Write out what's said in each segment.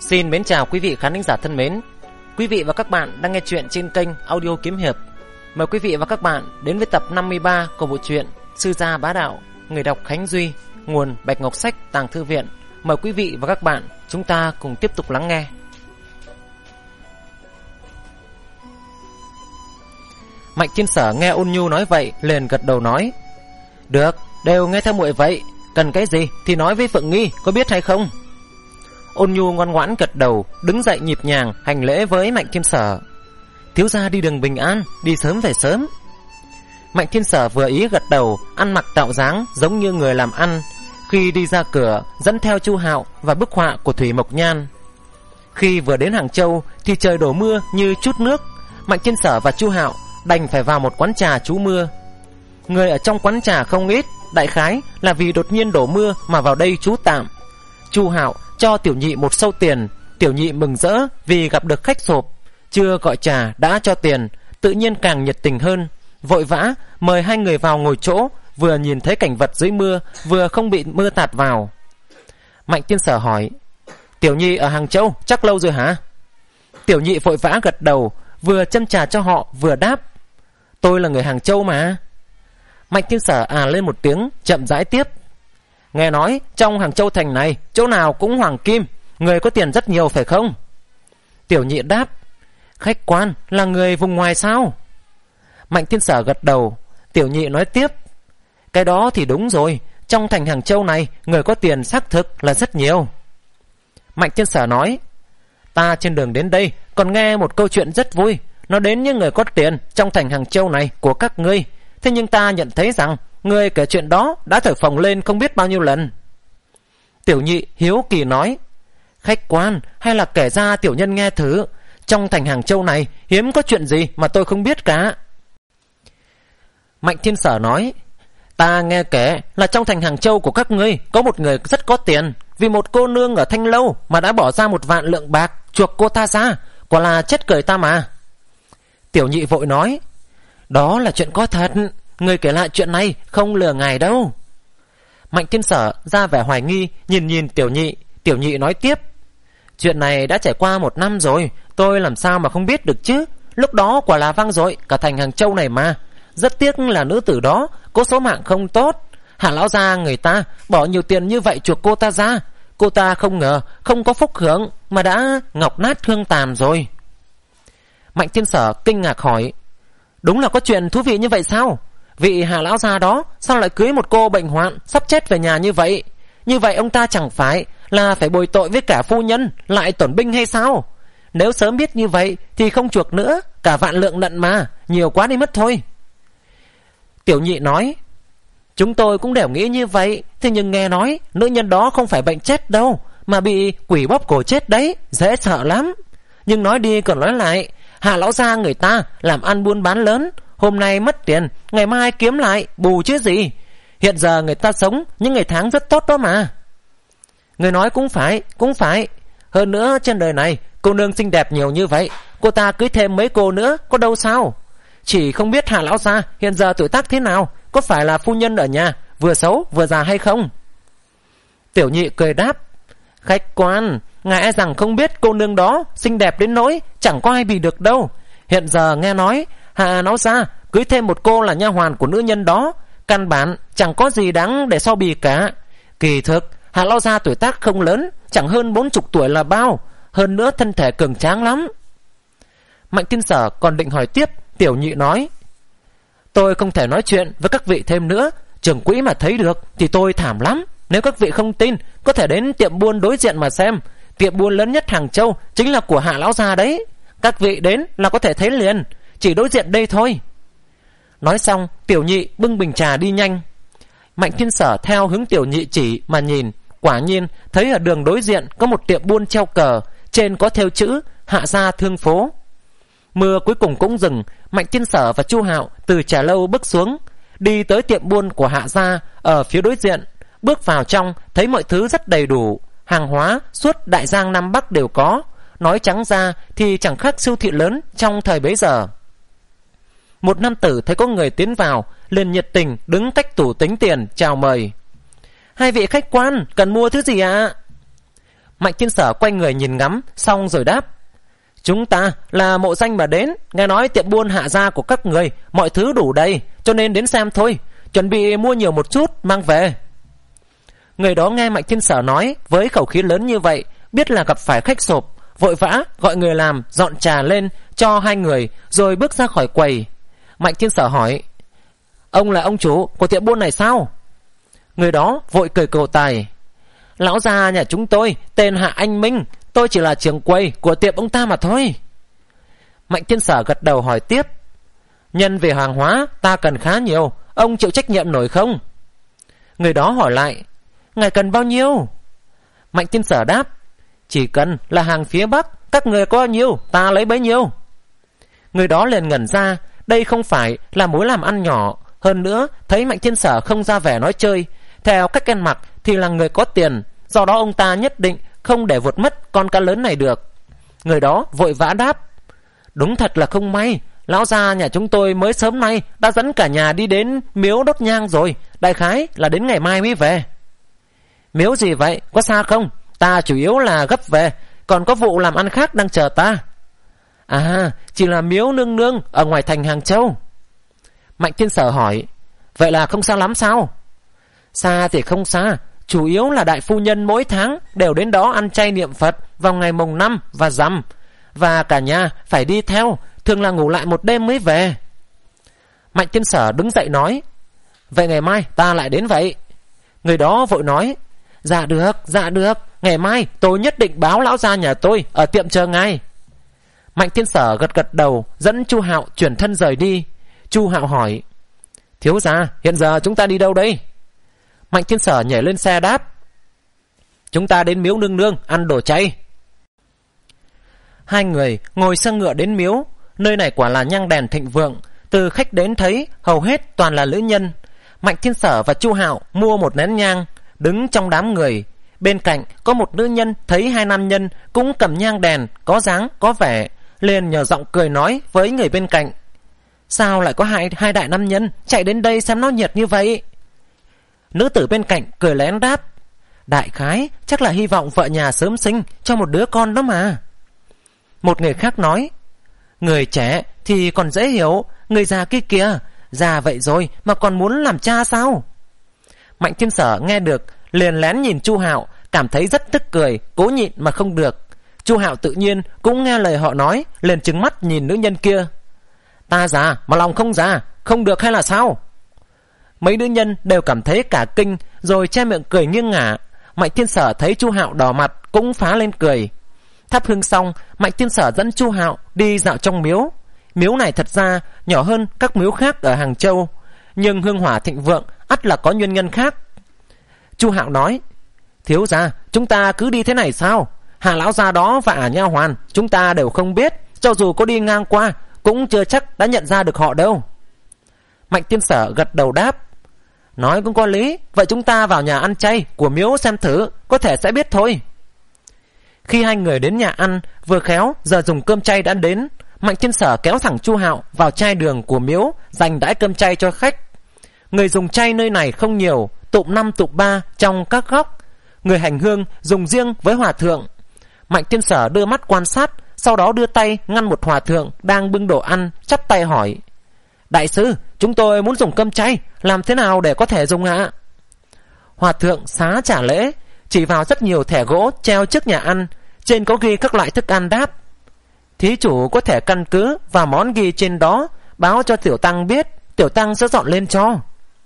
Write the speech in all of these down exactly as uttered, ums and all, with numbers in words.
Xin mến chào quý vị khán thính giả thân mến. Quý vị và các bạn đang nghe chuyện trên kênh Audio Kiếm Hiệp. Mời quý vị và các bạn đến với tập năm mươi ba của bộ truyện Sư Gia Bá Đạo, người đọc Khánh Duy, nguồn Bạch Ngọc Sách Tàng Thư Viện. Mời quý vị và các bạn chúng ta cùng tiếp tục lắng nghe. Mạnh Thiên Sở nghe Ôn Nhu nói vậy liền gật đầu nói: Được, đều nghe theo muội vậy. Cần cái gì thì nói với Phượng Nghi, có biết hay không? Ôn Nhu ngoan ngoãn gật đầu, đứng dậy nhịp nhàng hành lễ với Mạnh Thiên Sở. Thiếu gia đi đường bình an, đi sớm về sớm. Mạnh Thiên Sở vừa ý gật đầu, ăn mặc tạo dáng giống như người làm ăn. Khi đi ra cửa, dẫn theo Chu Hạo và bức họa của Thủy Mộc Nhan. Khi vừa đến Hàng Châu thì trời đổ mưa như chút nước. Mạnh Thiên Sở và Chu Hạo đành phải vào một quán trà trú mưa. Người ở trong quán trà không ít, đại khái là vì đột nhiên đổ mưa mà vào đây trú tạm. Chu Hạo cho Tiểu Nhị một sâu tiền. Tiểu Nhị mừng rỡ vì gặp được khách sộp, chưa gọi trà đã cho tiền, tự nhiên càng nhiệt tình hơn. Vội vã mời hai người vào ngồi chỗ, vừa nhìn thấy cảnh vật dưới mưa, vừa không bị mưa tạt vào. Mạnh Thiên Sở hỏi: Tiểu Nhị ở Hàng Châu chắc lâu rồi hả? Tiểu Nhị vội vã gật đầu, vừa châm trà cho họ vừa đáp: Tôi là người Hàng Châu mà. Mạnh Thiên Sở à lên một tiếng, chậm rãi tiếp: Nghe nói trong Hàng Châu thành này chỗ nào cũng hoàng kim, người có tiền rất nhiều phải không? Tiểu Nhị đáp: Khách quan là người vùng ngoài sao? Mạnh Thiên Sở gật đầu. Tiểu Nhị nói tiếp: Cái đó thì đúng rồi, trong thành Hàng Châu này người có tiền xác thực là rất nhiều. Mạnh Thiên Sở nói: Ta trên đường đến đây còn nghe một câu chuyện rất vui. Nó đến những người có tiền trong thành Hàng Châu này của các ngươi. Thế nhưng ta nhận thấy rằng người kể chuyện đó đã thổi phồng lên không biết bao nhiêu lần. Tiểu Nhị hiếu kỳ nói: Khách quan hay là kể ra tiểu nhân nghe thử. Trong thành Hàng Châu này hiếm có chuyện gì mà tôi không biết cả. Mạnh Thiên Sở nói: Ta nghe kể là trong thành Hàng Châu của các ngươi có một người rất có tiền. Vì một cô nương ở Thanh Lâu mà đã bỏ ra một vạn lượng bạc chuộc cô ta ra. Quả là chết cười ta mà. Tiểu Nhị vội nói: Đó là chuyện có thật, người kể lại chuyện này không lừa ngài đâu. Mạnh Thiên Sở ra vẻ hoài nghi, nhìn nhìn Tiểu Nhị. Tiểu Nhị nói tiếp: Chuyện này đã trải qua một năm rồi, tôi làm sao mà không biết được chứ. Lúc đó quả là vang dội cả thành Hàng Châu này mà. Rất tiếc là nữ tử đó có số mạng không tốt. Hạ lão gia người ta bỏ nhiều tiền như vậy chuộc cô ta ra. Cô ta không ngờ không có phúc hưởng mà đã ngọc nát hương tàn rồi. Mạnh Thiên Sở kinh ngạc hỏi: Đúng là có chuyện thú vị như vậy sao? Vị Hạ lão gia đó sao lại cưới một cô bệnh hoạn sắp chết về nhà như vậy? Như vậy ông ta chẳng phải là phải bồi tội với cả phu nhân lại tổn binh hay sao? Nếu sớm biết như vậy thì không chuộc nữa, cả vạn lượng nận mà, nhiều quá đi mất thôi. Tiểu Nhị nói: Chúng tôi cũng đều nghĩ như vậy. Thế nhưng nghe nói nữ nhân đó không phải bệnh chết đâu, mà bị quỷ bóp cổ chết đấy, dễ sợ lắm. Nhưng nói đi còn nói lại, Hạ lão gia người ta làm ăn buôn bán lớn, hôm nay mất tiền, ngày mai kiếm lại, bù chứ gì. Hiện giờ người ta sống những ngày tháng rất tốt đó mà. Người nói cũng phải, cũng phải. Hơn nữa trên đời này cô nương xinh đẹp nhiều như vậy, cô ta cưới thêm mấy cô nữa có đâu sao. Chỉ không biết Hạ lão gia hiện giờ tuổi tác thế nào, có phải là phu nhân ở nhà vừa xấu vừa già hay không? Tiểu Nhị cười đáp: Khách quan, ngài e rằng không biết cô nương đó xinh đẹp đến nỗi chẳng có ai bị được đâu. Hiện giờ nghe nói Hạ lão gia cưới thêm một cô là nha hoàn của nữ nhân đó, căn bản chẳng có gì đáng để so bì cả. Kỳ thực Hạ lão gia tuổi tác không lớn, chẳng hơn bốn chục tuổi là bao, hơn nữa thân thể cường tráng lắm. Mạnh Thiên Sở còn định hỏi tiếp. Tiểu Nhị nói: Tôi không thể nói chuyện với các vị thêm nữa. Trưởng quỹ mà thấy được thì tôi thảm lắm. Nếu các vị không tin, có thể đến tiệm buôn đối diện mà xem. Tiệm buôn lớn nhất Hàng Châu chính là của Hạ lão gia đấy. Các vị đến là có thể thấy liền, chỉ đối diện đây thôi. Nói xong Tiểu Nhị bưng bình trà đi nhanh. Mạnh Thiên Sở theo hướng Tiểu Nhị chỉ mà nhìn, quả nhiên thấy ở đường đối diện có một tiệm buôn treo cờ, trên có thêu chữ Hạ gia thương phố. Mưa cuối cùng cũng dừng. Mạnh Thiên Sở và Chu Hạo từ trà lâu bước xuống, đi tới tiệm buôn của Hạ gia ở phía đối diện. Bước vào trong thấy mọi thứ rất đầy đủ, hàng hóa suốt Đại Giang Nam Bắc đều có. Nói trắng ra thì chẳng khác siêu thị lớn trong thời bấy giờ. Một nam tử thấy có người tiến vào, liền nhiệt tình đứng cách tủ tính tiền chào mời: Hai vị khách quan cần mua thứ gì ạ? Mạnh Thiên Sở quay người nhìn ngắm xong rồi đáp: Chúng ta là mộ danh mà đến, nghe nói tiệm buôn Hạ gia của các người mọi thứ đủ đầy, cho nên đến xem thôi, chuẩn bị mua nhiều một chút mang về. Người đó nghe Mạnh Thiên Sở nói với khẩu khí lớn như vậy, biết là gặp phải khách sộp, vội vã gọi người làm dọn trà lên cho hai người, rồi bước ra khỏi quầy. Mạnh Thiên Sở hỏi: Ông là ông chủ của tiệm buôn này sao? Người đó vội cười cầu tài: Lão gia nhà chúng tôi tên Hạ Anh Minh, tôi chỉ là trưởng quầy của tiệm ông ta mà thôi. Mạnh Thiên Sở gật đầu hỏi tiếp: Nhân về hàng hóa ta cần khá nhiều, ông chịu trách nhiệm nổi không? Người đó hỏi lại: Ngài cần bao nhiêu? Mạnh Thiên Sở đáp: Chỉ cần là hàng phía Bắc, các người có bao nhiêu ta lấy bấy nhiêu. Người đó liền ngẩn ra, đây không phải là mối làm ăn nhỏ. Hơn nữa thấy Mạnh Thiên Sở không ra vẻ nói chơi, theo cách ăn mặc thì là người có tiền, do đó ông ta nhất định không để vụt mất con cá lớn này được. Người đó vội vã đáp: Đúng thật là không may, lão gia nhà chúng tôi mới sớm nay đã dẫn cả nhà đi đến miếu đốt nhang rồi, đại khái là đến ngày mai mới về. Miếu gì vậy, có xa không? Ta chủ yếu là gấp về, còn có vụ làm ăn khác đang chờ ta. À, chỉ là miếu nương nương ở ngoài thành Hàng Châu. Mạnh Thiên Sở hỏi: Vậy là không xa lắm sao? Xa thì không xa, chủ yếu là đại phu nhân mỗi tháng đều đến đó ăn chay niệm Phật vào ngày mồng năm và rằm, và cả nhà phải đi theo, thường là ngủ lại một đêm mới về. Mạnh Thiên Sở đứng dậy nói: Vậy ngày mai ta lại đến vậy. Người đó vội nói: Dạ được, dạ được, ngày mai tôi nhất định báo lão gia nhà tôi ở tiệm chờ ngài. Mạnh Thiên Sở gật gật đầu, dẫn Chu Hạo chuyển thân rời đi. Chu Hạo hỏi: Thiếu gia, hiện giờ chúng ta đi đâu đây? Mạnh Thiên Sở nhảy lên xe đáp: Chúng ta đến miếu nương nương ăn đồ chay. Hai người ngồi xe ngựa đến miếu. Nơi này quả là nhang đèn thịnh vượng, từ khách đến thấy hầu hết toàn là nữ nhân. Mạnh Thiên Sở và Chu Hạo mua một nén nhang, đứng trong đám người. Bên cạnh có một nữ nhân thấy hai nam nhân cũng cầm nhang đèn, có dáng có vẻ, liền nhờ giọng cười nói với người bên cạnh: Sao lại có hai, hai đại nam nhân chạy đến đây xem náo nhiệt như vậy? Nữ tử bên cạnh cười lén đáp: Đại khái chắc là hy vọng vợ nhà sớm sinh cho một đứa con đó mà. Một người khác nói: Người trẻ thì còn dễ hiểu, người già kia kìa, già vậy rồi mà còn muốn làm cha sao? Mạnh Thiên Sở nghe được liền lén nhìn Chu Hạo, cảm thấy rất tức cười, cố nhịn mà không được. Chu Hạo tự nhiên cũng nghe lời họ nói, liền trừng mắt nhìn nữ nhân kia: Ta già mà lòng không già, không được hay là sao? Mấy nữ nhân đều cảm thấy cả kinh, rồi che miệng cười nghiêng ngả. Mạnh Thiên Sở thấy Chu Hạo đỏ mặt cũng phá lên cười. Thắp hương xong, Mạnh Thiên Sở dẫn Chu Hạo đi dạo trong miếu. Miếu này thật ra nhỏ hơn các miếu khác ở Hàng Châu, nhưng hương hỏa thịnh vượng ắt là có nguyên nhân khác. Chu Hạo nói: Thiếu gia, chúng ta cứ đi thế này sao? Hạ lão gia đó và ả nha hoàn chúng ta đều không biết, cho dù có đi ngang qua cũng chưa chắc đã nhận ra được họ đâu. Mạnh Thiên Sở gật đầu đáp: Nói cũng có lý, vậy chúng ta vào nhà ăn chay của miếu xem thử, có thể sẽ biết thôi. Khi hai người đến nhà ăn, vừa khéo giờ dùng cơm chay đã đến. Mạnh Thiên Sở kéo thẳng Chu Hạo vào trai đường của miếu, dành đãi cơm chay cho khách. Người dùng chay nơi này không nhiều, tụm năm tụm ba trong các góc. Người hành hương dùng riêng với hòa thượng. Mạnh Thiên Sở đưa mắt quan sát, sau đó đưa tay ngăn một hòa thượng đang bưng đồ ăn, chắp tay hỏi: Đại sư, chúng tôi muốn dùng cơm chay, làm thế nào để có thể dùng ạ? Hòa thượng xá trả lễ, chỉ vào rất nhiều thẻ gỗ treo trước nhà ăn, trên có ghi các loại thức ăn đáp: Thí chủ có thể căn cứ vào món ghi trên đó, báo cho tiểu tăng biết, tiểu tăng sẽ dọn lên cho.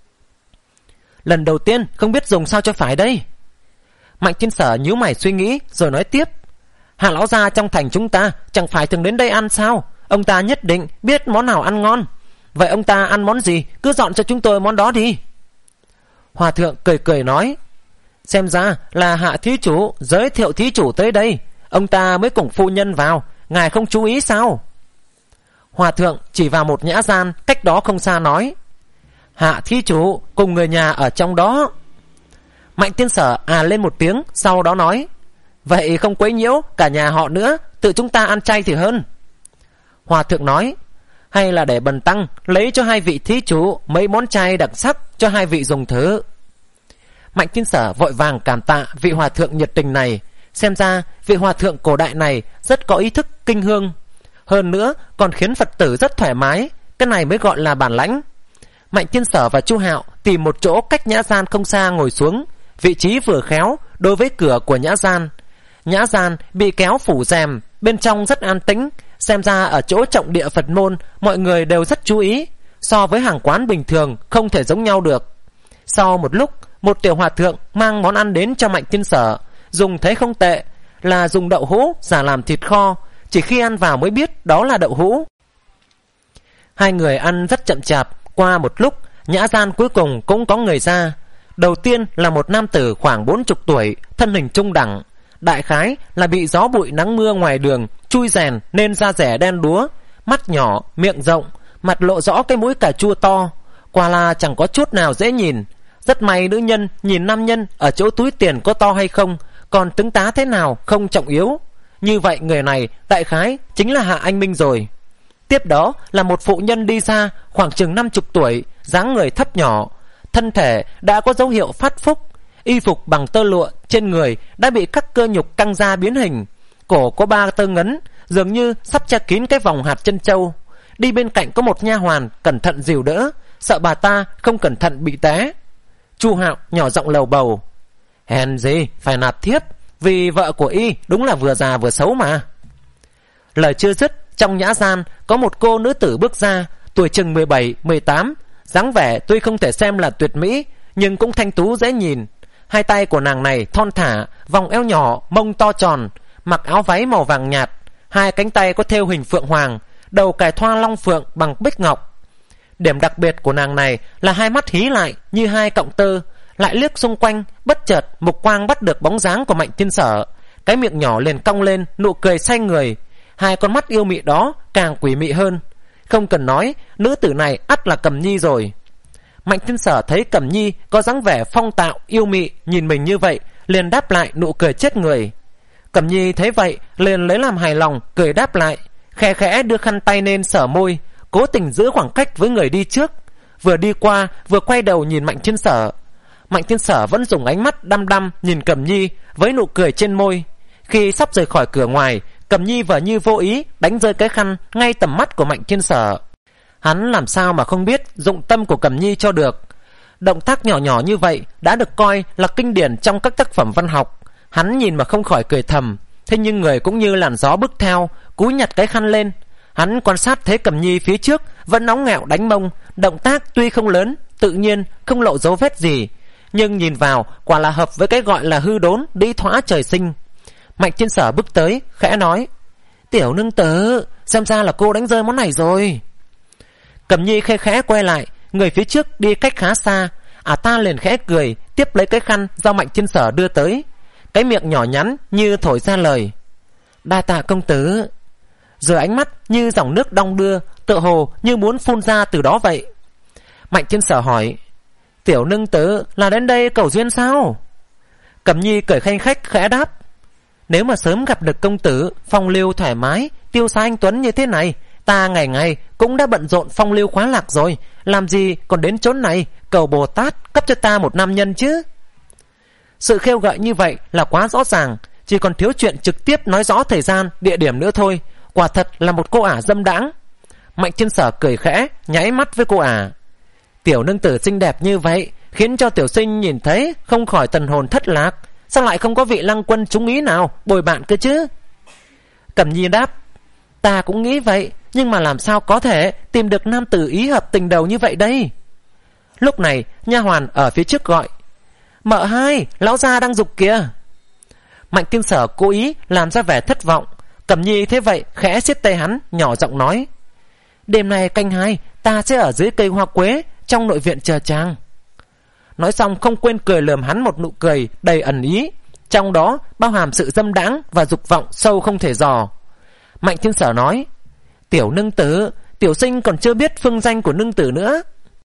Lần đầu tiên không biết dùng sao cho phải đây. Mạnh Thiên Sở nhíu mày suy nghĩ rồi nói tiếp: Hạ lão gia trong thành chúng ta chẳng phải thường đến đây ăn sao? Ông ta nhất định biết món nào ăn ngon. Vậy ông ta ăn món gì, cứ dọn cho chúng tôi món đó đi. Hòa thượng cười cười nói: Xem ra là Hạ thí chủ giới thiệu thí chủ tới đây, ông ta mới cùng phu nhân vào, ngài không chú ý sao? Hòa thượng chỉ vào một nhã gian cách đó không xa nói: Hạ thí chủ cùng người nhà ở trong đó. Mạnh Thiên Sở à lên một tiếng, sau đó nói: Vậy không quấy nhiễu cả nhà họ nữa, tự chúng ta ăn chay thì hơn. Hòa thượng nói: Hay là để bần tăng lấy cho hai vị thí chủ mấy món chay đặc sắc cho hai vị dùng thử. Mạnh Thiên Sở vội vàng cảm tạ vị hòa thượng nhiệt tình này, Xem ra vị hòa thượng cổ đại này rất có ý thức kinh hương, hơn nữa còn khiến Phật tử rất thoải mái. Cái này mới gọi là bản lãnh. Mạnh Thiên Sở và Chu Hạo tìm một chỗ cách nhã gian không xa ngồi xuống, vị trí vừa khéo đối với cửa của nhã gian. Nhã gian bị kéo phủ rèm, bên trong rất an tĩnh. Xem ra ở chỗ trọng địa Phật môn mọi người đều rất chú ý, so với hàng quán bình thường không thể giống nhau được. Sau một lúc, một tiểu hòa thượng mang món ăn đến cho Mạnh Thiên Sở, dùng thấy không tệ, là dùng đậu hũ giả làm thịt kho, chỉ khi ăn vào mới biết đó là đậu hũ. Hai người ăn rất chậm chạp. Qua một lúc, nhã gian cuối cùng cũng có người ra. Đầu tiên là một nam tử khoảng bốn chục tuổi, thân hình trung đẳng, đại khái là bị gió bụi nắng mưa ngoài đường chui rèn nên da rẻ đen đúa, mắt nhỏ, miệng rộng, mặt lộ rõ cái mũi cà chua to, quả là chẳng có chút nào dễ nhìn. Rất may nữ nhân nhìn nam nhân ở chỗ túi tiền có to hay không, còn tướng tá thế nào không trọng yếu. Như vậy người này đại khái chính là Hạ Anh Minh rồi. Tiếp đó là một phụ nhân đi ra, khoảng chừng năm chục tuổi, dáng người thấp nhỏ, thân thể đã có dấu hiệu phát phúc, y phục bằng tơ lụa trên người đã bị các cơ nhục căng ra biến hình, cổ có ba tơ ngấn, dường như sắp che kín cái vòng hạt chân trâu. Đi bên cạnh có một nha hoàn cẩn thận dìu đỡ, sợ bà ta không cẩn thận bị té. Chu Hạo nhỏ giọng lầu bầu: hèn gì phải nạp thiếp, vì vợ của y đúng là vừa già vừa xấu mà. Lời chưa dứt, trong nhã gian có một cô nữ tử bước ra, tuổi chừng mười bảy mười tám, dáng vẻ tuy không thể xem là tuyệt mỹ nhưng cũng thanh tú dễ nhìn. Hai tay của nàng này thon thả, vòng eo nhỏ, mông to tròn, mặc áo váy màu vàng nhạt, hai cánh tay có thêu hình phượng hoàng, đầu cài thoa long phượng bằng bích ngọc. Điểm đặc biệt của nàng này là hai mắt hí lại như hai cọng tơ, lại liếc xung quanh, bất chợt mục quang bắt được bóng dáng của Mạnh Thiên Sở, cái miệng nhỏ liền cong lên, nụ cười say người. Hai con mắt yêu mị đó càng quỷ mị hơn. Không cần nói, nữ tử này ắt là Cẩm Nhi rồi. Mạnh Thiên Sở thấy Cẩm Nhi có dáng vẻ phong tạo yêu mị, nhìn mình như vậy liền đáp lại nụ cười chết người. Cẩm Nhi thấy vậy liền lấy làm hài lòng, cười đáp lại, khẽ khẽ đưa khăn tay lên sờ môi, cố tình giữ khoảng cách với người đi trước, vừa đi qua vừa quay đầu nhìn Mạnh Thiên Sở. Mạnh Thiên Sở vẫn dùng ánh mắt đăm đăm nhìn Cẩm Nhi với nụ cười trên môi. Khi sắp rời khỏi cửa ngoài, Cẩm Nhi vờ như vô ý đánh rơi cái khăn ngay tầm mắt của Mạnh Thiên Sở. Hắn làm sao mà không biết dụng tâm của Cẩm Nhi cho được. Động tác nhỏ nhỏ như vậy đã được coi là kinh điển trong các tác phẩm văn học. Hắn nhìn mà không khỏi cười thầm. Thế nhưng người cũng như làn gió bước theo, cúi nhặt cái khăn lên. Hắn quan sát thấy Cẩm Nhi phía trước vẫn nóng ngẹo đánh mông, động tác tuy không lớn, tự nhiên không lộ dấu vết gì, nhưng nhìn vào quả là hợp với cái gọi là hư đốn đĩ thoã trời sinh. Mạnh Thiên Sở bước tới khẽ nói: tiểu nương tử, xem ra là cô đánh rơi món này rồi. Cẩm Nhi khẽ khẽ quay lại, người phía trước đi cách khá xa, ả ta liền khẽ cười, tiếp lấy cái khăn do Mạnh Thiên Sở đưa tới, cái miệng nhỏ nhắn như thổi ra lời: đa tạ công tử. Rồi ánh mắt như dòng nước đong đưa, tựa hồ như muốn phun ra từ đó vậy. Mạnh Thiên Sở hỏi: tiểu nương tử là đến đây cầu duyên sao? Cẩm Nhi cười khanh khách khẽ đáp: nếu mà sớm gặp được công tử phong lưu thoải mái, tiêu sái anh tuấn như thế này, ta ngày ngày cũng đã bận rộn phong lưu khoái lạc rồi, làm gì còn đến chốn này cầu Bồ Tát cấp cho ta một nam nhân chứ? Sự khêu gợi như vậy là quá rõ ràng, chỉ còn thiếu chuyện trực tiếp nói rõ thời gian, địa điểm nữa thôi. Quả thật là một cô ả dâm đãng. Mạnh Thiên Sở cười khẽ, nháy mắt với cô ả: tiểu nương tử xinh đẹp như vậy, khiến cho tiểu sinh nhìn thấy không khỏi thần hồn thất lạc. Sao lại không có vị lăng quân trúng ý nào bồi bạn cơ chứ? Cẩm Nhi đáp: ta cũng nghĩ vậy, nhưng mà làm sao có thể tìm được nam tử ý hợp tình đầu như vậy đây? Lúc này nha hoàn ở phía trước gọi: mợ hai, lão gia đang giục kìa. Mạnh Thiên Sở cố ý làm ra vẻ thất vọng. Cẩm Nhi thế vậy khẽ siết tay hắn, nhỏ giọng nói: đêm nay canh hai ta sẽ ở dưới cây hoa quế trong nội viện chờ chàng. Nói xong không quên cười lườm hắn một nụ cười đầy ẩn ý, trong đó bao hàm sự dâm đãng và dục vọng sâu không thể dò. Mạnh Thiên Sở nói: tiểu nương tử, tiểu sinh còn chưa biết phương danh của nương tử nữa.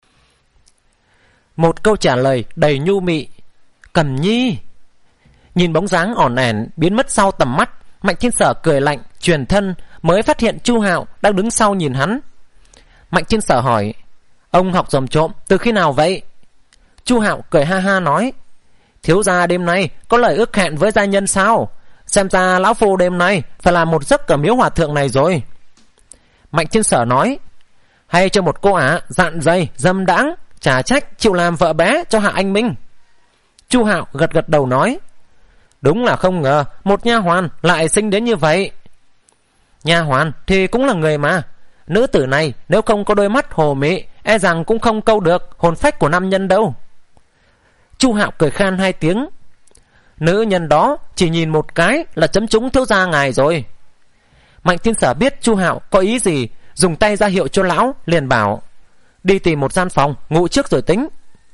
Một câu trả lời đầy nhu mị: Cẩm Nhi. Nhìn bóng dáng ỏn ẻn biến mất sau tầm mắt, Mạnh Thiên Sở cười lạnh, truyền thân, mới phát hiện Chu Hạo đang đứng sau nhìn hắn. Mạnh Thiên Sở hỏi: ông học dòm trộm từ khi nào vậy? Chu Hạo cười ha ha nói: thiếu gia đêm nay có lời ước hẹn với gia nhân sao? xem ra lão phu đêm nay phải làm một giấc ở miếu hòa thượng này rồi. Mạnh Thiên Sở nói, hay cho một cô ả dạn dày dâm đãng, chả trách chịu làm vợ bé cho Hạ Anh Minh. Chu Hạo gật gật đầu nói, đúng là không ngờ một nha hoàn lại sinh đến như vậy. Nha hoàn thì cũng là người mà, nữ tử này nếu không có đôi mắt hồ mị, e rằng cũng không câu được hồn phách của nam nhân đâu. Chu Hạo cười khan hai tiếng, nữ nhân đó chỉ nhìn một cái là chấm trúng thiếu gia ngài rồi. Mạnh Thiên Sở biết Chu Hạo có ý gì, dùng tay ra hiệu cho lão, liền bảo, đi tìm một gian phòng ngủ trước rồi tính.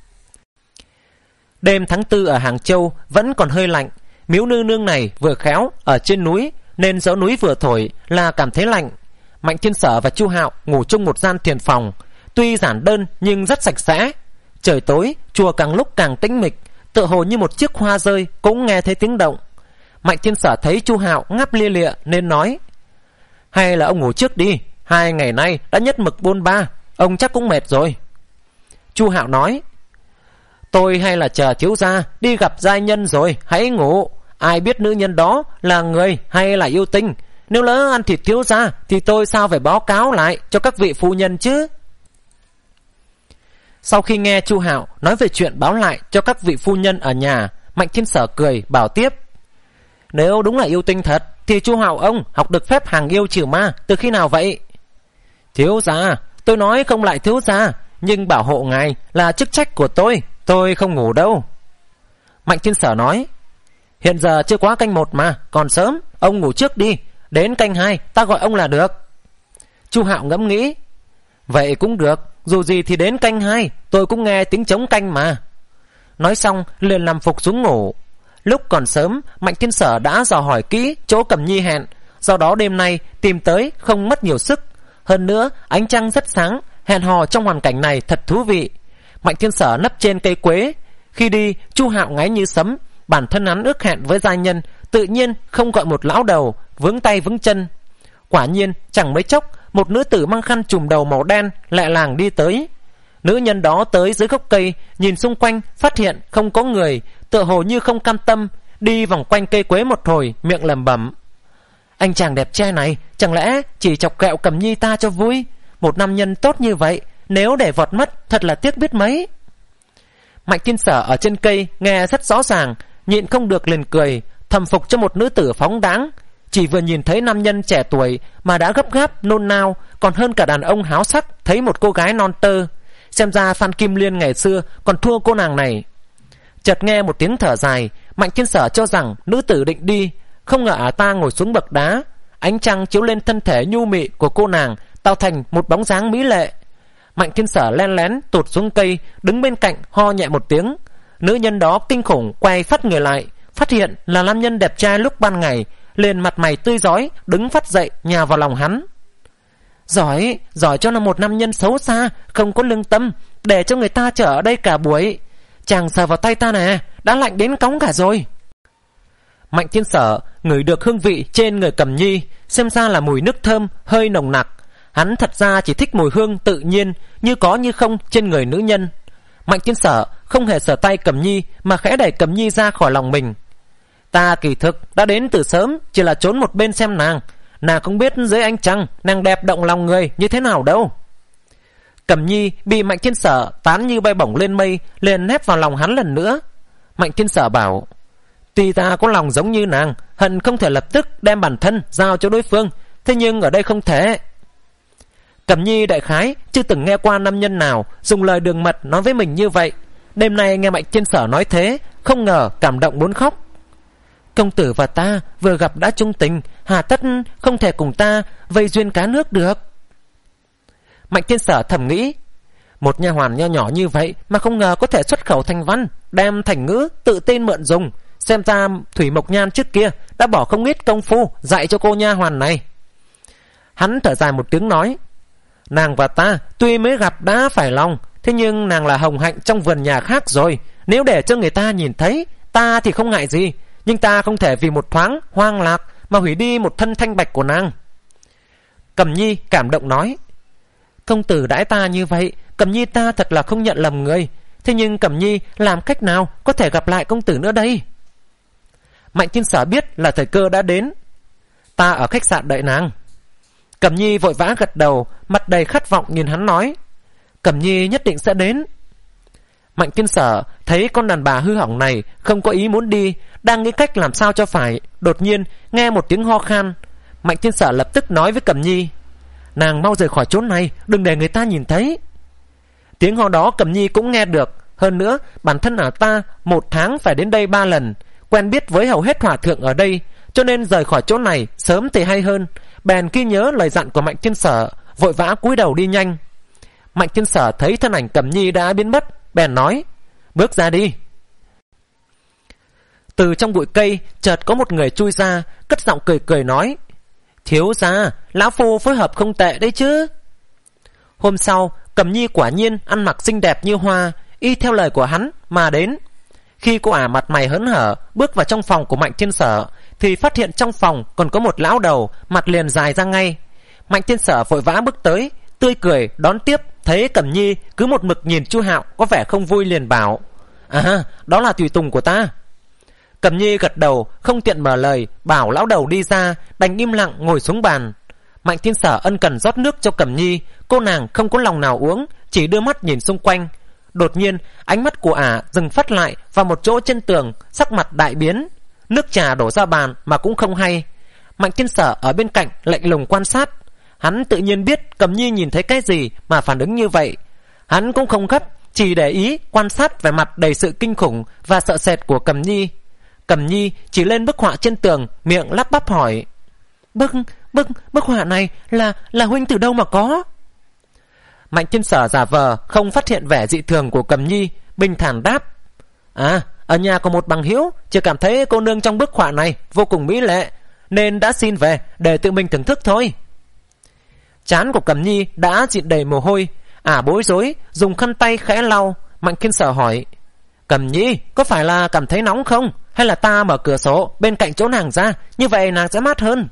Đêm tháng tư ở Hàng Châu vẫn còn hơi lạnh. Miếu nương nương này vừa khéo ở trên núi, nên gió núi vừa thổi là cảm thấy lạnh. Mạnh Thiên Sở và Chu Hạo ngủ chung một gian thiền phòng, tuy giản đơn nhưng rất sạch sẽ. Trời tối, chùa càng lúc càng tĩnh mịch, tựa hồ như một chiếc hoa rơi cũng nghe thấy tiếng động. Mạnh Thiên Sở thấy Chu Hạo ngáp lia lịa nên nói, hay là ông ngủ trước đi, hai ngày nay đã nhất mực bôn ba, ông chắc cũng mệt rồi. Chu Hạo nói, tôi hay là chờ thiếu gia đi gặp giai nhân rồi hãy ngủ, ai biết nữ nhân đó là người hay là yêu tinh, nếu lỡ ăn thịt thiếu gia thì tôi sao phải báo cáo lại cho các vị phu nhân chứ. Sau khi nghe Chu Hạo nói về chuyện báo lại cho các vị phu nhân ở nhà, Mạnh Thiên Sở cười bảo tiếp, nếu đúng là yêu tinh thật thì Chu Hạo ông học được phép hàng yêu trừ ma từ khi nào vậy? Thiếu gia, tôi nói không lại thiếu gia, nhưng bảo hộ ngài là chức trách của tôi, tôi không ngủ đâu. Mạnh Thiên Sở nói, hiện giờ chưa quá canh một mà, còn sớm, ông ngủ trước đi, đến canh hai ta gọi ông là được. Chu Hạo ngẫm nghĩ, vậy cũng được, dù gì thì đến canh hai tôi cũng nghe tiếng trống canh mà. Nói xong liền nằm phục xuống ngủ. Lúc còn sớm, Mạnh Thiên Sở đã dò hỏi kỹ chỗ Cẩm Nhi hẹn, do đó đêm nay tìm tới không mất nhiều sức. Hơn nữa ánh trăng rất sáng, hẹn hò trong hoàn cảnh này thật thú vị. Mạnh Thiên Sở nấp trên cây quế, khi đi Chu Hạo ngáy như sấm. Bản thân hắn ước hẹn với giai nhân, tự nhiên không gọi một lão đầu vướng tay vướng chân. Quả nhiên chẳng mấy chốc, một nữ tử mang khăn trùm đầu màu đen lẹ làng đi tới. Nữ nhân đó tới dưới gốc cây, nhìn xung quanh phát hiện không có người, tựa hồ như không cam tâm, đi vòng quanh cây quế một hồi, miệng lẩm bẩm, anh chàng đẹp trai này chẳng lẽ chỉ chọc ghẹo Cẩm Nhi ta cho vui? Một nam nhân tốt như vậy, nếu để vọt mất thật là tiếc biết mấy. Mạnh Thiên Sở ở trên cây nghe rất rõ ràng, nhịn không được liền cười, thầm phục cho một nữ tử phóng đáng. Chỉ vừa nhìn thấy nam nhân trẻ tuổi mà đã gấp gáp nôn nao, còn hơn cả đàn ông háo sắc thấy một cô gái non tơ. Xem ra Phan Kim Liên ngày xưa còn thua cô nàng này. Chợt nghe một tiếng thở dài, Mạnh Thiên Sở cho rằng nữ tử định đi, không ngờ ả ta ngồi xuống bậc đá. Ánh trăng chiếu lên thân thể nhu mị của cô nàng, tạo thành một bóng dáng mỹ lệ. Mạnh Thiên Sở len lén tụt xuống cây, đứng bên cạnh ho nhẹ một tiếng. Nữ nhân đó kinh khủng quay phát người lại, phát hiện là nam nhân đẹp trai lúc ban ngày, liền mặt mày tươi rói, đứng phát dậy nhào vào lòng hắn. Giỏi, giỏi cho là một nam nhân xấu xa, không có lương tâm, để cho người ta chờ ở đây cả buổi. Chàng sờ vào tay ta nè, đã lạnh đến cóng cả rồi. Mạnh Thiên Sở ngửi được hương vị trên người Cẩm Nhi, xem ra là mùi nước thơm hơi nồng nặc. Hắn thật ra chỉ thích mùi hương tự nhiên, như có như không trên người nữ nhân. Mạnh Thiên Sở không hề sờ tay Cẩm Nhi, mà khẽ đẩy Cẩm Nhi ra khỏi lòng mình. Ta kỳ thực đã đến từ sớm, chỉ là trốn một bên xem nàng. Nàng không biết dưới ánh trăng nàng đẹp động lòng người như thế nào đâu. Cẩm Nhi bị Mạnh Thiên Sở tán như bay bổng lên mây, liền nép vào lòng hắn lần nữa. Mạnh Thiên Sở bảo, tuy ta có lòng giống như nàng, hận không thể lập tức đem bản thân giao cho đối phương, thế nhưng ở đây không thể. Cẩm Nhi đại khái chưa từng nghe qua nam nhân nào dùng lời đường mật nói với mình như vậy. Đêm nay nghe Mạnh Thiên Sở nói thế, không ngờ cảm động muốn khóc. Công tử và ta vừa gặp đã chung tình, hà tất không thể cùng ta vây duyên cá nước được. Mạnh Thiên Sở thầm nghĩ, một nha hoàn nho nhỏ như vậy mà không ngờ có thể xuất khẩu thành văn, đem thành ngữ tự tin mượn dùng. Xem ra Thủy Mộc Nhan trước kia đã bỏ không ít công phu dạy cho cô nha hoàn này. Hắn thở dài một tiếng nói, nàng và ta tuy mới gặp đã phải lòng, thế nhưng nàng là hồng hạnh trong vườn nhà khác rồi. Nếu để cho người ta nhìn thấy, ta thì không ngại gì, nhưng ta không thể vì một thoáng hoang lạc mà hủy đi một thân thanh bạch của nàng. Cẩm Nhi cảm động nói, công tử đãi ta như vậy, Cẩm Nhi ta thật là không nhận lầm người. Thế nhưng Cẩm Nhi làm cách nào có thể gặp lại công tử nữa đây? Mạnh Thiên Sở biết là thời cơ đã đến. Ta ở khách sạn đợi nàng. Cẩm Nhi vội vã gật đầu, mặt đầy khát vọng nhìn hắn nói, Cẩm Nhi nhất định sẽ đến. Mạnh Thiên Sở thấy con đàn bà hư hỏng này không có ý muốn đi, đang nghĩ cách làm sao cho phải. Đột nhiên nghe một tiếng ho khan. Mạnh Thiên Sở lập tức nói với Cẩm Nhi, nàng mau rời khỏi chỗ này, đừng để người ta nhìn thấy. Tiếng ho đó Cẩm Nhi cũng nghe được. Hơn nữa bản thân ở ta một tháng phải đến đây ba lần, quen biết với hầu hết hòa thượng ở đây, cho nên rời khỏi chỗ này sớm thì hay hơn. Bèn ghi nhớ lời dặn của Mạnh Thiên Sở, vội vã cúi đầu đi nhanh. Mạnh Thiên Sở thấy thân ảnh Cẩm Nhi đã biến mất, bèn nói, bước ra đi. Từ trong bụi cây chợt có một người chui ra, cất giọng cười cười nói, thiếu gia, lão phu phối hợp không tệ đấy chứ. Hôm sau Cẩm Nhi quả nhiên ăn mặc xinh đẹp như hoa, y theo lời của hắn mà đến. Khi cô ả mặt mày hớn hở bước vào trong phòng của Mạnh Thiên Sở thì phát hiện trong phòng còn có một lão đầu, mặt liền dài ra ngay. Mạnh Thiên Sở vội vã bước tới, tươi cười đón tiếp. Thấy Cẩm Nhi cứ một mực nhìn Chu Hạo có vẻ không vui, liền bảo, à, đó là tùy tùng của ta. Cẩm Nhi gật đầu, không tiện mở lời, bảo lão đầu đi ra, đành im lặng ngồi xuống bàn. Mạnh Thiên Sở ân cần rót nước cho Cẩm Nhi. Cô nàng không có lòng nào uống, chỉ đưa mắt nhìn xung quanh. Đột nhiên ánh mắt của ả dừng phát lại vào một chỗ trên tường, sắc mặt đại biến. Nước trà đổ ra bàn mà cũng không hay. Mạnh Thiên Sở ở bên cạnh lạnh lùng quan sát. Hắn tự nhiên biết Cẩm Nhi nhìn thấy cái gì mà phản ứng như vậy. Hắn cũng không gấp, chỉ để ý quan sát vẻ mặt đầy sự kinh khủng và sợ sệt của Cẩm Nhi. Cẩm Nhi chỉ lên bức họa trên tường, miệng lắp bắp hỏi, Bức, bức, bức họa này là, là huynh từ đâu mà có? Mạnh Thiên Sở giả vờ không phát hiện vẻ dị thường của Cẩm Nhi, bình thản đáp, À, ở nhà có một bằng hữu, chỉ cảm thấy cô nương trong bức họa này vô cùng mỹ lệ, nên đã xin về để tự mình thưởng thức thôi. Trán của Cẩm Nhi đã dịn đầy mồ hôi, ả bối rối dùng khăn tay khẽ lau. Mạnh Thiên Sở hỏi, Cẩm Nhi có phải là cảm thấy nóng không, hay là ta mở cửa sổ bên cạnh chỗ nàng ra, như vậy nàng sẽ mát hơn?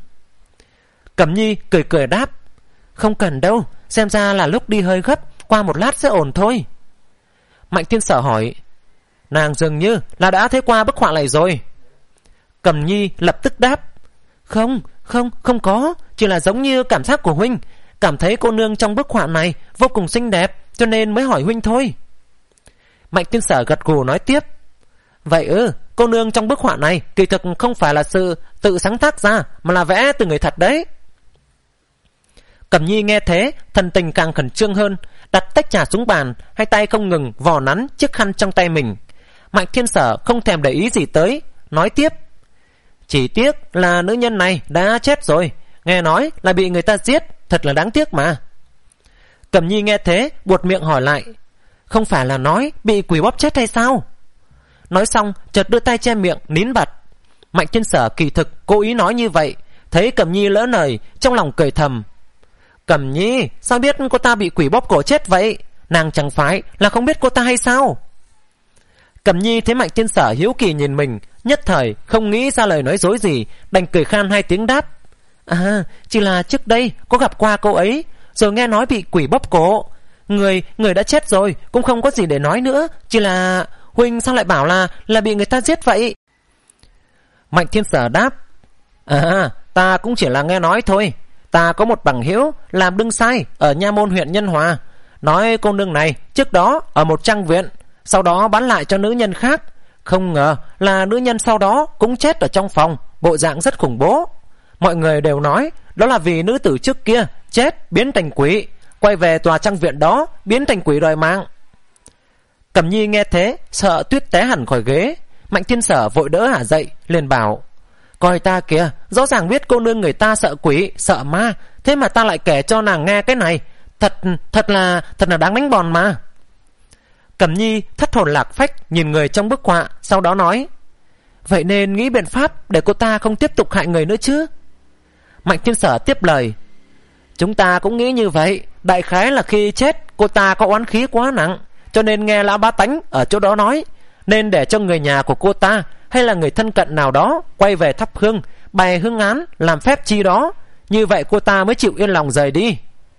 Cẩm Nhi cười cười đáp, không cần đâu, xem ra là lúc đi hơi gấp, qua một lát sẽ ổn thôi. Mạnh Thiên Sở hỏi, nàng dường như là đã thấy qua bức họa này rồi. Cẩm Nhi lập tức đáp, Không, không, không có, chỉ là giống như cảm giác của huynh, cảm thấy cô nương trong bức họa này vô cùng xinh đẹp, cho nên mới hỏi huynh thôi. Mạnh Thiên Sở gật gù nói tiếp, Vậy ư, cô nương trong bức họa này kỳ thực không phải là sự tự sáng tác ra, mà là vẽ từ người thật đấy. Cẩm Nhi nghe thế, thần tình càng khẩn trương hơn, đặt tách trà xuống bàn, hai tay không ngừng vò nắn chiếc khăn trong tay mình. Mạnh Thiên Sở không thèm để ý gì tới, nói tiếp, Chỉ tiếc là nữ nhân này đã chết rồi, nghe nói là bị người ta giết, thật là đáng tiếc mà. Cẩm Nhi nghe thế buột miệng hỏi lại, Không phải là nói bị quỷ bóp chết hay sao? Nói xong chợt đưa tay che miệng nín bặt. Mạnh Thiên Sở kỳ thực cố ý nói như vậy. Thấy Cẩm Nhi lỡ lời, trong lòng cười thầm, Cẩm Nhi sao biết cô ta bị quỷ bóp cổ chết vậy? Nàng chẳng phải là không biết cô ta hay sao? Cẩm Nhi thấy Mạnh Thiên Sở hiếu kỳ nhìn mình, nhất thời không nghĩ ra lời nói dối gì, đành cười khan hai tiếng đáp, À, chỉ là trước đây có gặp qua cô ấy, rồi nghe nói bị quỷ bóp cổ. Người, người đã chết rồi, cũng không có gì để nói nữa, chỉ là huynh sao lại bảo là là bị người ta giết vậy? Mạnh Thiên Sở đáp, À, ta cũng chỉ là nghe nói thôi. Ta có một bằng hữu làm đương sai ở Nha Môn huyện Nhân Hòa, nói cô nương này trước đó ở một trang viện, sau đó bán lại cho nữ nhân khác. Không ngờ là nữ nhân sau đó cũng chết ở trong phòng, bộ dạng rất khủng bố. Mọi người đều nói đó là vì nữ tử trước kia chết biến thành quỷ, quay về tòa trang viện đó biến thành quỷ đòi mạng. Cẩm Nhi nghe thế sợ tuyết té hẳn khỏi ghế. Mạnh Thiên Sở vội đỡ ả dậy, liền bảo, Coi ta kìa, rõ ràng biết cô nương người ta sợ quỷ, sợ ma, thế mà ta lại kể cho nàng nghe cái này, Thật, thật là, thật là đáng đánh đòn mà. Cẩm Nhi thất hồn lạc phách nhìn người trong bức họa, sau đó nói, Vậy nên nghĩ biện pháp để cô ta không tiếp tục hại người nữa chứ? Mạnh Thiên Sở tiếp lời, Chúng ta cũng nghĩ như vậy, đại khái là khi chết cô ta có oán khí quá nặng, cho nên nghe lão bá tánh ở chỗ đó nói, nên để cho người nhà của cô ta hay là người thân cận nào đó quay về thắp hương, bày hương án, làm phép chi đó, như vậy cô ta mới chịu yên lòng rời đi.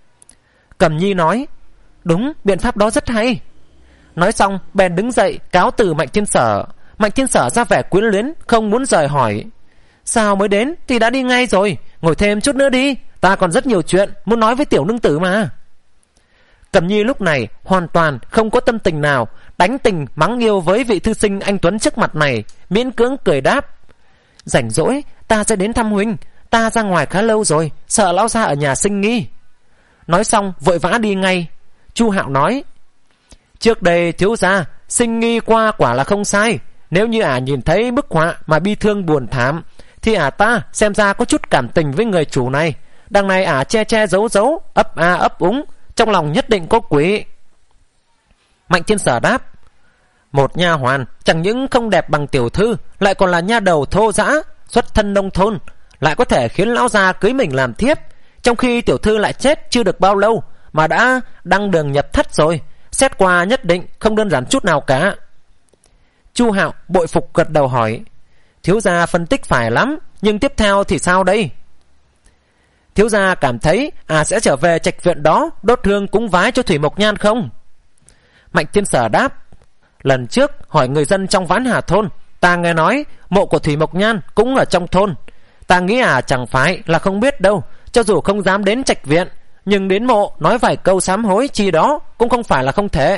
Cẩm Nhi nói, Đúng, biện pháp đó rất hay. Nói xong bèn đứng dậy cáo từ Mạnh Thiên Sở. Mạnh Thiên Sở ra vẻ quyến luyến, không muốn rời hỏi: Sao mới đến thì đã đi ngay rồi, ngồi thêm chút nữa đi, ta còn rất nhiều chuyện muốn nói với tiểu nương tử mà. Cẩm Nhi lúc này hoàn toàn không có tâm tình nào đánh tình mắng yêu với vị thư sinh anh tuấn trước mặt này, miễn cưỡng cười đáp: Rảnh rỗi ta sẽ đến thăm huynh, ta ra ngoài khá lâu rồi, sợ lão gia ở nhà sinh nghi. Nói xong vội vã đi ngay. Chu Hạo nói: Trước đây thiếu gia sinh nghi qua quả là không sai, nếu như ả nhìn thấy bức họa mà bi thương buồn thảm thì ả ta xem ra có chút cảm tình với người chủ này. Đằng này ả che che giấu giấu, ấp a ấp úng, trong lòng nhất định có quỷ. Mạnh Thiên Sở đáp: Một nha hoàn chẳng những không đẹp bằng tiểu thư, lại còn là nha đầu thô dã, xuất thân nông thôn, lại có thể khiến lão gia cưới mình làm thiếp, trong khi tiểu thư lại chết chưa được bao lâu mà đã đăng đường nhập thất rồi, xét qua nhất định không đơn giản chút nào cả. Chu Hạo bội phục gật đầu hỏi: Thiếu gia phân tích phải lắm, nhưng tiếp theo thì sao đây? Thiếu gia cảm thấy à sẽ trở về trạch viện đó đốt hương cúng vái cho Thủy Mộc Nhan không? Mạnh Thiên Sở đáp: Lần trước hỏi người dân trong Vãn Hà thôn, ta nghe nói mộ của Thủy Mộc Nhan cũng ở trong thôn. Ta nghĩ à chẳng phải là không biết đâu, cho dù không dám đến trạch viện, nhưng đến mộ nói vài câu sám hối chi đó cũng không phải là không thể.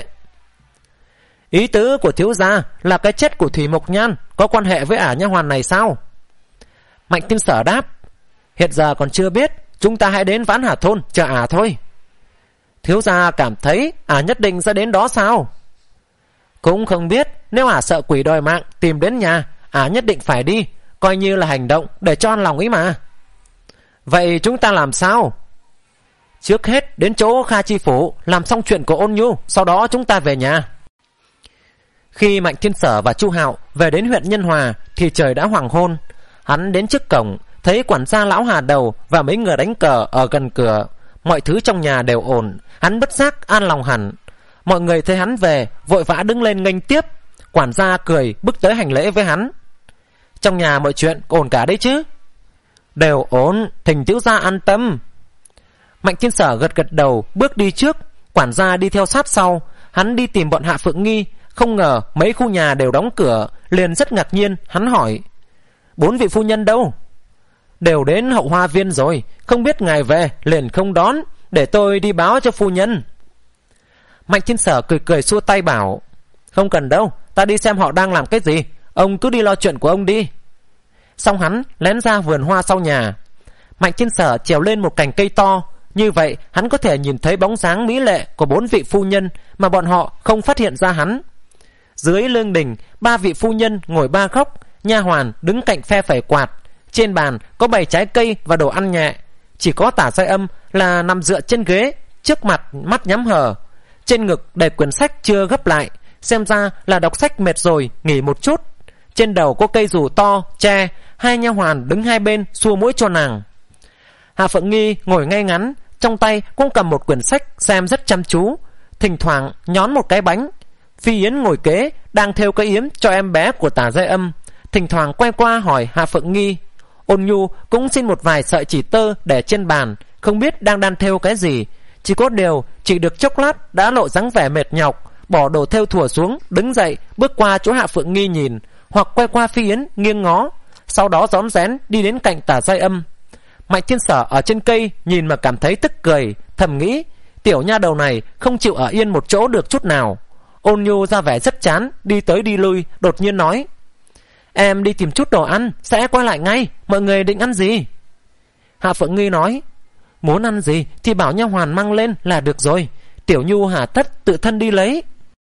Ý tứ của thiếu gia là cái chết của Thủy Mộc Nhan có quan hệ với ả nha hoàn này sao? Mạnh Thiên Sở đáp: Hiện giờ còn chưa biết, chúng ta hãy đến Vãn Hà thôn chờ ả thôi. Thiếu gia cảm thấy ả nhất định sẽ đến đó sao? Cũng không biết, nếu ả sợ quỷ đòi mạng tìm đến nhà, ả nhất định phải đi, coi như là hành động để cho an lòng ý mà. Vậy chúng ta làm sao? Trước hết đến chỗ Kha Chi Phủ làm xong chuyện của Ôn Nhu, sau đó chúng ta về nhà. Khi Mạnh Thiên Sở và Chu Hạo về đến huyện Nhân Hòa thì trời đã hoàng hôn. Hắn đến trước cổng, thấy quản gia lão Hà Đầu và mấy người đánh cờ ở gần cửa. Mọi thứ trong nhà đều ổn, hắn bất giác an lòng hẳn. Mọi người thấy hắn về vội vã đứng lên nghênh tiếp. Quản gia cười bước tới hành lễ với hắn: Trong nhà mọi chuyện ổn cả đấy chứ? Đều ổn, thỉnh thiếu gia an tâm. Mạnh Thiên Sở gật gật đầu bước đi trước, quản gia đi theo sát sau. Hắn đi tìm bọn Hạ Phượng Nghi, không ngờ mấy khu nhà đều đóng cửa, liền rất ngạc nhiên. Hắn hỏi: Bốn vị phu nhân đâu? Đều đến Hậu Hoa Viên rồi, không biết ngài về liền không đón, để tôi đi báo cho phu nhân. Mạnh Thiên Sở cười cười xua tay bảo: Không cần đâu, ta đi xem họ đang làm cái gì, ông cứ đi lo chuyện của ông đi. Xong hắn lén ra vườn hoa sau nhà. Mạnh Thiên Sở trèo lên một cành cây to, như vậy hắn có thể nhìn thấy bóng dáng mỹ lệ của bốn vị phu nhân mà bọn họ không phát hiện ra hắn. Dưới lương đình, ba vị phu nhân ngồi ba góc, nha hoàn đứng cạnh phe phẩy quạt. Trên bàn có bày trái cây và đồ ăn nhẹ. Chỉ có Tả Giai Âm là nằm dựa trên ghế, trước mặt mắt nhắm hờ, trên ngực để quyển sách chưa gấp lại, xem ra là đọc sách mệt rồi, nghỉ một chút. Trên đầu có cây dù to tre, hai nha hoàn đứng hai bên xua mũi cho nàng. Hạ Phượng Nghi ngồi ngay ngắn, trong tay cũng cầm một quyển sách xem rất chăm chú, thỉnh thoảng nhón một cái bánh. Phi Yến ngồi kế đang thêu cái yếm cho em bé của Tả Giai Âm, thỉnh thoảng quay qua hỏi Hạ Phượng Nghi. Ôn Nhu cũng xin một vài sợi chỉ tơ để trên bàn, không biết đang đan thêu cái gì. Chỉ có điều chỉ được chốc lát đã lộ dáng vẻ mệt nhọc, bỏ đồ thêu thùa xuống, đứng dậy bước qua chỗ Hạ Phượng Nghi nhìn, hoặc quay qua Phi Yến nghiêng ngó, sau đó rón rén đi đến cạnh Tả Giai Âm. Mạnh Thiên Sở ở trên cây nhìn mà cảm thấy tức cười, thầm nghĩ tiểu nha đầu này không chịu ở yên một chỗ được chút nào. Ôn Nhu ra vẻ rất chán, đi tới đi lui, đột nhiên nói: Em đi tìm chút đồ ăn, sẽ quay lại ngay, mọi người định ăn gì? Hạ Phượng Nghi nói: Muốn ăn gì thì bảo nha hoàn mang lên là được rồi, tiểu Nhu hà tất tự thân đi lấy.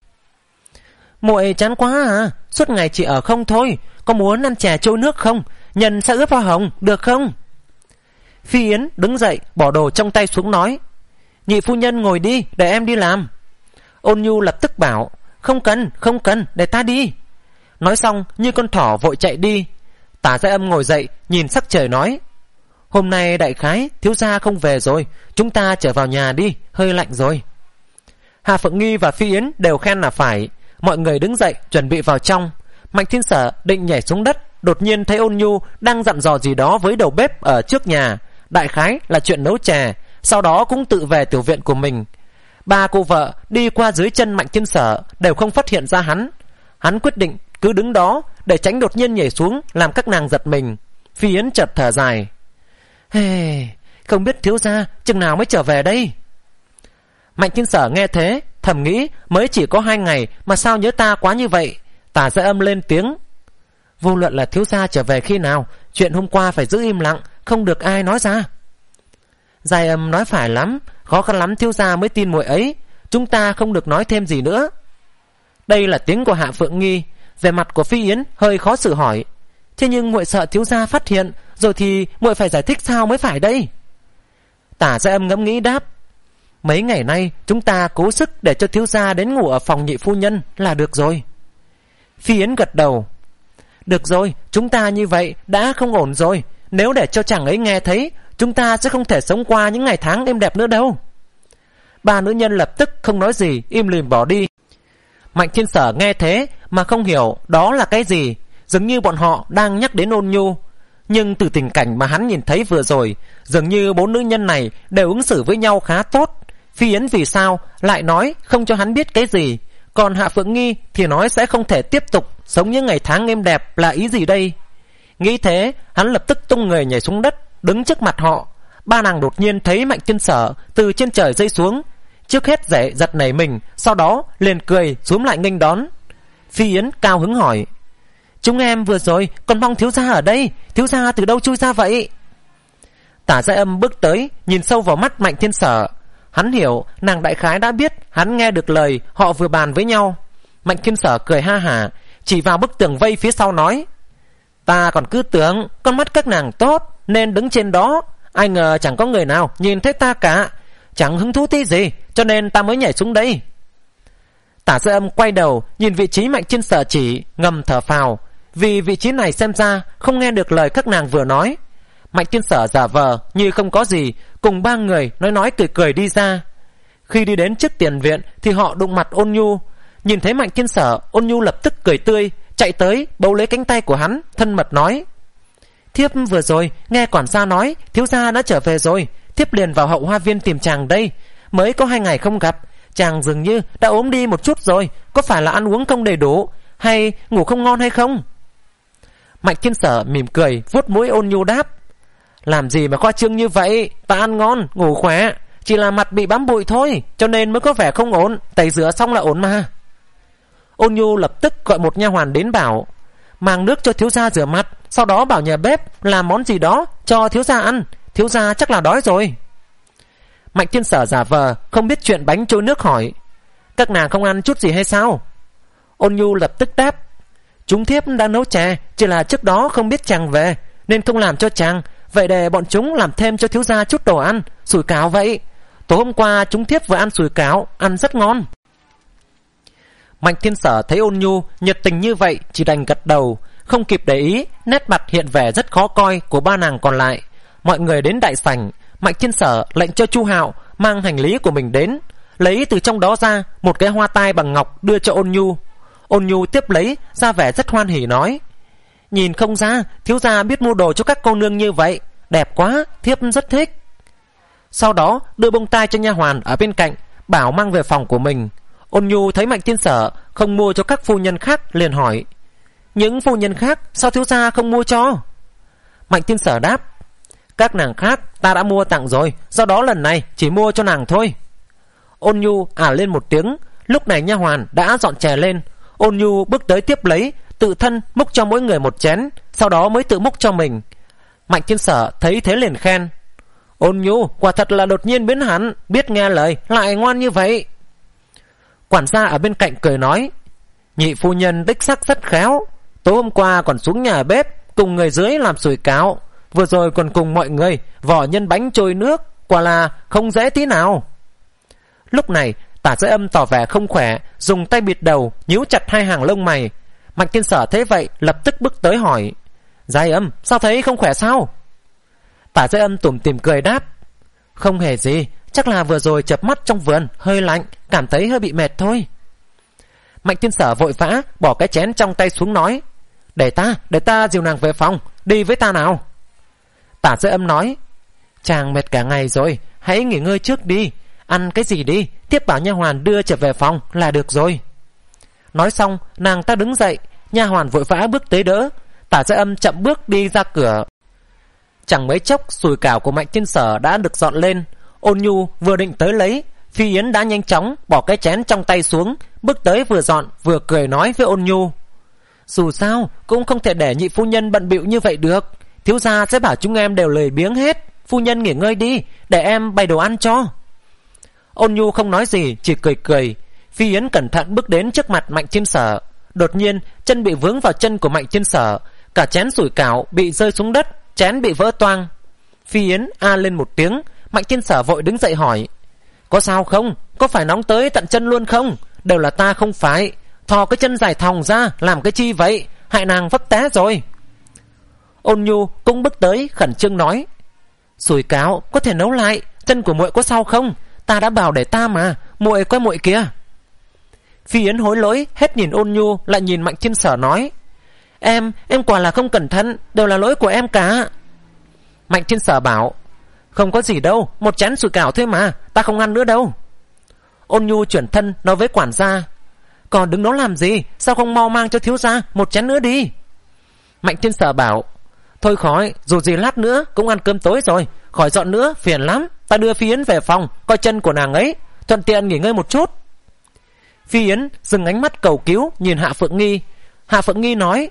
Muội chán quá à, suốt ngày chỉ ở không thôi, có muốn ăn chè trôi nước không? Nhân sẽ ướp hoa hồng, được không? Phi Yến đứng dậy bỏ đồ trong tay xuống nói: Nhị phu nhân ngồi đi, để em đi làm. Ôn Nhu lập tức bảo: Không cần, không cần, để ta đi. Nói xong như con thỏ vội chạy đi. Tả Giai Âm ngồi dậy nhìn sắc trời nói: Hôm nay đại khái thiếu gia không về rồi, chúng ta trở vào nhà đi, hơi lạnh rồi. Hà Phượng Nghi và Phi Yến đều khen là phải. Mọi người đứng dậy chuẩn bị vào trong. Mạnh Thiên Sở định nhảy xuống đất, đột nhiên thấy Ôn Nhu đang dặn dò gì đó với đầu bếp ở trước nhà, đại khái là chuyện nấu chè, sau đó cũng tự về tiểu viện của mình. Ba cô vợ đi qua dưới chân Mạnh Thiên Sở đều không phát hiện ra hắn. Hắn quyết định cứ đứng đó để tránh đột nhiên nhảy xuống làm các nàng giật mình. Phi Yến chợt thở dài. Hey, không biết thiếu gia chừng nào mới trở về đây. Mạnh Thiên Sở nghe thế thầm nghĩ mới chỉ có hai ngày mà sao nhớ ta quá như vậy. Tả Gia Âm lên tiếng. Vô luận là thiếu gia trở về khi nào, chuyện hôm qua phải giữ im lặng, không được ai nói ra. Giai Âm nói phải lắm, khó khăn lắm thiếu gia mới tin muội ấy, chúng ta không được nói thêm gì nữa. Đây là tiếng của Hạ Phượng Nghi. Về mặt của Phi Yến hơi khó xử hỏi. Thế nhưng muội sợ thiếu gia phát hiện, rồi thì muội phải giải thích sao mới phải đây? Tả Gia Âm ngẫm nghĩ đáp. Mấy ngày nay chúng ta cố sức để cho thiếu gia đến ngủ ở phòng nhị phu nhân là được rồi. Phi Yến gật đầu. Được rồi, chúng ta như vậy đã không ổn rồi. Nếu để cho chàng ấy nghe thấy, chúng ta sẽ không thể sống qua những ngày tháng êm đẹp nữa đâu. Ba nữ nhân lập tức không nói gì, im lìm bỏ đi. Mạnh Thiên Sở nghe thế mà không hiểu đó là cái gì, dường như bọn họ đang nhắc đến Ôn Nhu. Nhưng từ tình cảnh mà hắn nhìn thấy vừa rồi, dường như bốn nữ nhân này đều ứng xử với nhau khá tốt. Phi Yến vì sao lại nói không cho hắn biết cái gì, còn Hạ Phượng Nghi thì nói sẽ không thể tiếp tục sống những ngày tháng êm đẹp là ý gì đây? Nghĩ thế, hắn lập tức tung người nhảy xuống đất, đứng trước mặt họ. Ba nàng đột nhiên thấy Mạnh Thiên Sở từ trên trời rơi xuống, trước hết dễ giật nảy mình, sau đó liền cười xuống lại nghênh đón. Phi Yến cao hứng hỏi. Chúng em vừa rồi còn mong thiếu gia ở đây, thiếu gia từ đâu chui ra vậy? Tả Gia Âm bước tới, nhìn sâu vào mắt Mạnh Thiên Sở. Hắn hiểu nàng đại khái đã biết hắn nghe được lời họ vừa bàn với nhau. Mạnh Thiên Sở cười ha hả, chỉ vào bức tường vây phía sau nói. Ta còn cứ tưởng con mắt các nàng tốt nên đứng trên đó, ai ngờ chẳng có người nào nhìn thấy ta cả, chẳng hứng thú tí gì, cho nên ta mới nhảy xuống đây. Tả Gia Âm quay đầu nhìn vị trí Mạnh Thiên Sở chỉ, ngầm thở phào, vì vị trí này xem ra không nghe được lời các nàng vừa nói. Mạnh Thiên Sở giả vờ như không có gì, cùng ba người nói nói cười cười đi ra. Khi đi đến trước tiền viện thì họ đụng mặt Ôn Nhu. Nhìn thấy Mạnh Thiên Sở, Ôn Nhu lập tức cười tươi, chạy tới bấu lấy cánh tay của hắn, thân mật nói. Thiếp vừa rồi nghe quản gia nói thiếu gia đã trở về rồi, thiếp liền vào hậu hoa viên tìm chàng đây. Mới có hai ngày không gặp, chàng dường như đã ốm đi một chút rồi, có phải là ăn uống không đầy đủ, hay ngủ không ngon hay không? Mạnh Thiên Sở mỉm cười, vuốt mũi Ôn Nhu đáp. Làm gì mà khoa trương như vậy, ta ăn ngon, ngủ khỏe, chỉ là mặt bị bám bụi thôi, cho nên mới có vẻ không ổn, tẩy rửa xong là ổn mà. Ôn Nhu lập tức gọi một nha hoàn đến bảo. Mang nước cho thiếu gia rửa mặt, sau đó bảo nhà bếp làm món gì đó cho thiếu gia ăn, thiếu gia chắc là đói rồi. Mạnh Thiên Sở giả vờ không biết chuyện bánh trôi nước hỏi. Các nàng không ăn chút gì hay sao? Ôn Nhu lập tức đáp. Chúng thiếp đang nấu chè, chỉ là trước đó không biết chàng về nên không làm cho chàng, vậy để bọn chúng làm thêm cho thiếu gia chút đồ ăn, sủi cảo vậy. Tối hôm qua chúng thiếp vừa ăn sủi cảo, ăn rất ngon. Mạnh Thiên Sở thấy Ôn Nhu nhiệt tình như vậy, chỉ đành gật đầu, không kịp để ý nét mặt hiện vẻ rất khó coi của ba nàng còn lại. Mọi người đến đại sảnh, Mạnh Thiên Sở lệnh cho Chu Hạo mang hành lý của mình đến, lấy từ trong đó ra một cái hoa tai bằng ngọc đưa cho Ôn Nhu. Ôn Nhu tiếp lấy, ra vẻ rất hoan hỉ nói. Nhìn không ra thiếu gia biết mua đồ cho các cô nương như vậy, đẹp quá, thiếp rất thích. Sau đó đưa bông tai cho nha hoàn ở bên cạnh, bảo mang về phòng của mình. Ôn Nhu thấy Mạnh Thiên Sở không mua cho các phu nhân khác, liền hỏi. Những phu nhân khác sao thiếu gia không mua cho? Mạnh Thiên Sở đáp. Các nàng khác ta đã mua tặng rồi, do đó lần này chỉ mua cho nàng thôi. Ôn Nhu ả lên một tiếng. Lúc này nha hoàn đã dọn chè lên. Ôn Nhu bước tới tiếp lấy, tự thân múc cho mỗi người một chén, sau đó mới tự múc cho mình. Mạnh Thiên Sở thấy thế liền khen. Ôn Nhu quả thật là đột nhiên biến hẳn, biết nghe lời, lại ngoan như vậy. Quản gia ở bên cạnh cười nói. Nhị phu nhân đích sắc rất khéo, tối hôm qua còn xuống nhà bếp cùng người dưới làm sủi cảo, vừa rồi còn cùng mọi người vò nhân bánh trôi nước, quả là không dễ tí nào. Lúc này Tả Giới Âm tỏ vẻ không khỏe, dùng tay bịt đầu, nhíu chặt hai hàng lông mày. Mạnh Thiên Sở thấy vậy lập tức bước tới hỏi. Giới Âm, sao thấy không khỏe sao? Tả Giới Âm tủm tỉm cười đáp. Không hề gì, chắc là vừa rồi chợp mắt trong vườn hơi lạnh, cảm thấy hơi bị mệt thôi. Mạnh Thiên Sở vội vã bỏ cái chén trong tay xuống nói. Để ta, để ta dìu nàng về phòng, đi với ta nào. Tả Giới Âm nói. Chàng mệt cả ngày rồi, hãy nghỉ ngơi trước đi, ăn cái gì đi, tiếp bảo nha hoàn đưa trở về phòng là được rồi. Nói xong nàng ta đứng dậy, nha hoàn vội vã bước tới đỡ. Tả Gia Âm chậm bước đi ra cửa. Chẳng mấy chốc sùi cảo của Mạnh Thiên Sở đã được dọn lên. Ôn Nhu vừa định tới lấy, Phi Yến đã nhanh chóng bỏ cái chén trong tay xuống, bước tới vừa dọn vừa cười nói với Ôn Nhu: dù sao cũng không thể để nhị phu nhân bận bịu như vậy được. Thiếu gia sẽ bảo chúng em đều lười biếng hết. Phu nhân nghỉ ngơi đi, để em bày đồ ăn cho. Ôn Nhu không nói gì, chỉ cười cười. Phi Yến cẩn thận bước đến trước mặt Mạnh Thiên Sở. Đột nhiên chân bị vướng vào chân của Mạnh Thiên Sở, cả chén sủi cảo bị rơi xuống đất, chén bị vỡ toang. Phi Yến a lên một tiếng. Mạnh Thiên Sở vội đứng dậy hỏi: có sao không? Có phải nóng tới tận chân luôn không? Đều là ta không phải. Thò cái chân dài thòng ra làm cái chi vậy? Hại nàng vấp té rồi. Ôn Nhu cũng bước tới khẩn trương nói: sủi cảo có thể nấu lại, chân của muội có sao không? Ta đã bảo để ta mà, muội coi muội kìa. Phi Yến hối lỗi hết nhìn Ôn Nhu lại nhìn Mạnh Thiên Sở nói: Em, em quả là không cẩn thận, đều là lỗi của em cả. Mạnh Thiên Sở bảo: không có gì đâu, một chén sủi cảo thôi mà, ta không ăn nữa đâu. Ôn Nhu chuyển thân nói với quản gia: còn đứng đó làm gì, sao không mau mang cho thiếu gia một chén nữa đi. Mạnh Thiên Sở bảo: thôi khỏi, dù gì lát nữa cũng ăn cơm tối rồi, khỏi dọn nữa, phiền lắm. Ta đưa Phi Yến về phòng coi chân của nàng ấy, thuận tiện nghỉ ngơi một chút. Phi Yến dừng ánh mắt cầu cứu nhìn Hạ Phượng Nghi. Hạ Phượng Nghi nói: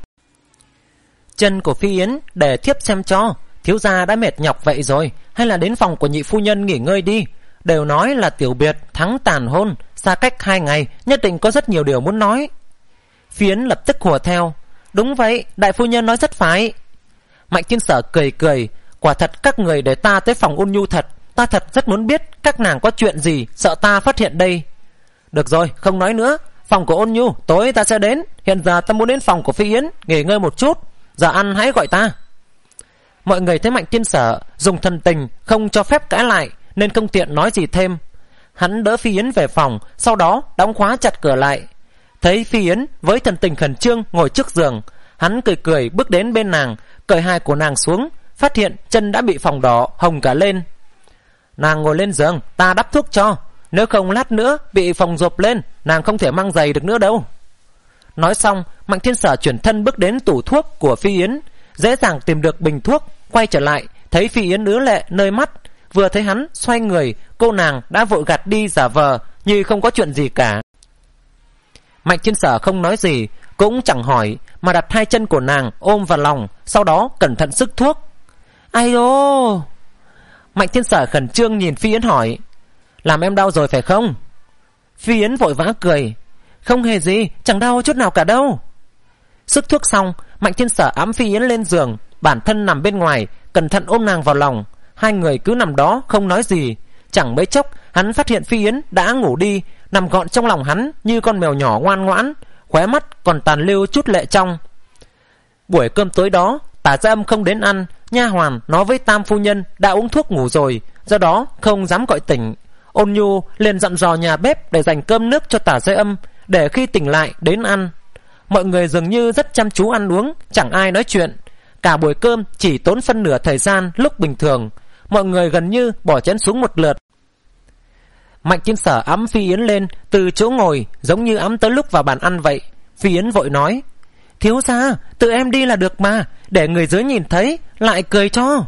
chân của Phi Yến để thiếp xem cho. Thiếu gia đã mệt nhọc vậy rồi, hay là đến phòng của nhị phu nhân nghỉ ngơi đi. Đều nói là tiểu biệt thắng tàn hôn, xa cách hai ngày, nhất định có rất nhiều điều muốn nói. Phi Yến lập tức hùa theo: đúng vậy, đại phu nhân nói rất phải. Mạnh Thiên Sở cười cười: quả thật các người để ta tới phòng Ôn Nhu thật. Ta thật rất muốn biết các nàng có chuyện gì, sợ ta phát hiện đây. Được rồi, không nói nữa. Phòng của Ôn Nhu tối ta sẽ đến. Hiện giờ ta muốn đến phòng của Phi Yến nghỉ ngơi một chút. Giờ ăn hãy gọi ta. Mọi người thấy Mạnh Thiên Sở dùng thần tình không cho phép cãi lại, nên không tiện nói gì thêm. Hắn đỡ Phi Yến về phòng, sau đó đóng khóa chặt cửa lại. Thấy Phi Yến với thần tình khẩn trương ngồi trước giường, hắn cười cười bước đến bên nàng, cởi hai của nàng xuống, phát hiện chân đã bị phỏng đỏ hồng cả lên. Nàng ngồi lên giường, ta đắp thuốc cho. Nếu không lát nữa bị phồng rộp lên, nàng không thể mang giày được nữa đâu. Nói xong, Mạnh Thiên Sở chuyển thân bước đến tủ thuốc của Phi Yến, dễ dàng tìm được bình thuốc, quay trở lại thấy Phi Yến ứa lệ nơi mắt. Vừa thấy hắn xoay người, cô nàng đã vội gạt đi giả vờ như không có chuyện gì cả. Mạnh Thiên Sở không nói gì, cũng chẳng hỏi, mà đặt hai chân của nàng ôm vào lòng, sau đó cẩn thận sức thuốc. Ai ô! Mạnh Thiên Sở khẩn trương nhìn Phi Yến hỏi: làm em đau rồi phải không? Phi Yến vội vã cười: không hề gì, chẳng đau chút nào cả đâu. Sức thuốc xong, Mạnh Thiên Sở ẵm Phi Yến lên giường, bản thân nằm bên ngoài, cẩn thận ôm nàng vào lòng. Hai người cứ nằm đó không nói gì. Chẳng mấy chốc hắn phát hiện Phi Yến đã ngủ đi, nằm gọn trong lòng hắn như con mèo nhỏ ngoan ngoãn, khóe mắt còn tàn lưu chút lệ trong. Buổi cơm tối đó, Tả Gia Âm không đến ăn. Nha hoàn nói với Tam phu nhân đã uống thuốc ngủ rồi, do đó không dám gọi tỉnh. Ôn Nhu liền dặn dò nhà bếp để dành cơm nước cho Tả Gia Âm, để khi tỉnh lại đến ăn. Mọi người dường như rất chăm chú ăn uống, chẳng ai nói chuyện. Cả buổi cơm chỉ tốn phân nửa thời gian lúc bình thường. Mọi người gần như bỏ chén xuống một lượt. Mạnh Thiên Sở ẵm Phi Yến lên từ chỗ ngồi, giống như ẵm tới lúc vào bàn ăn vậy. Phi Yến vội nói: thiếu gia, tự em đi là được mà, để người dưới nhìn thấy lại cười cho.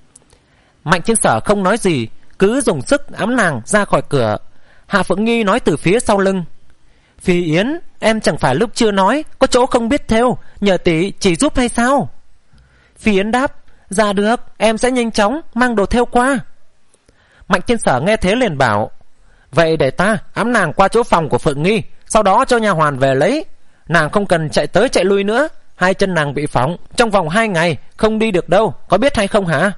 Mạnh Thiên Sở không nói gì, cứ dùng sức ẵm nàng ra khỏi cửa. Hạ Phượng Nghi nói từ phía sau lưng: Phi Yến, em chẳng phải lúc chưa nói có chỗ không biết thêu, nhờ tỷ chỉ giúp hay sao? Phi Yến đáp: dạ được, em sẽ nhanh chóng mang đồ thêu qua. Mạnh Thiên Sở nghe thế liền bảo: vậy để ta ẵm nàng qua chỗ phòng của Phượng Nghi, sau đó cho nha hoàn về lấy. Nàng không cần chạy tới chạy lui nữa, hai chân nàng bị phỏng, trong vòng hai ngày không đi được đâu, có biết hay không hả?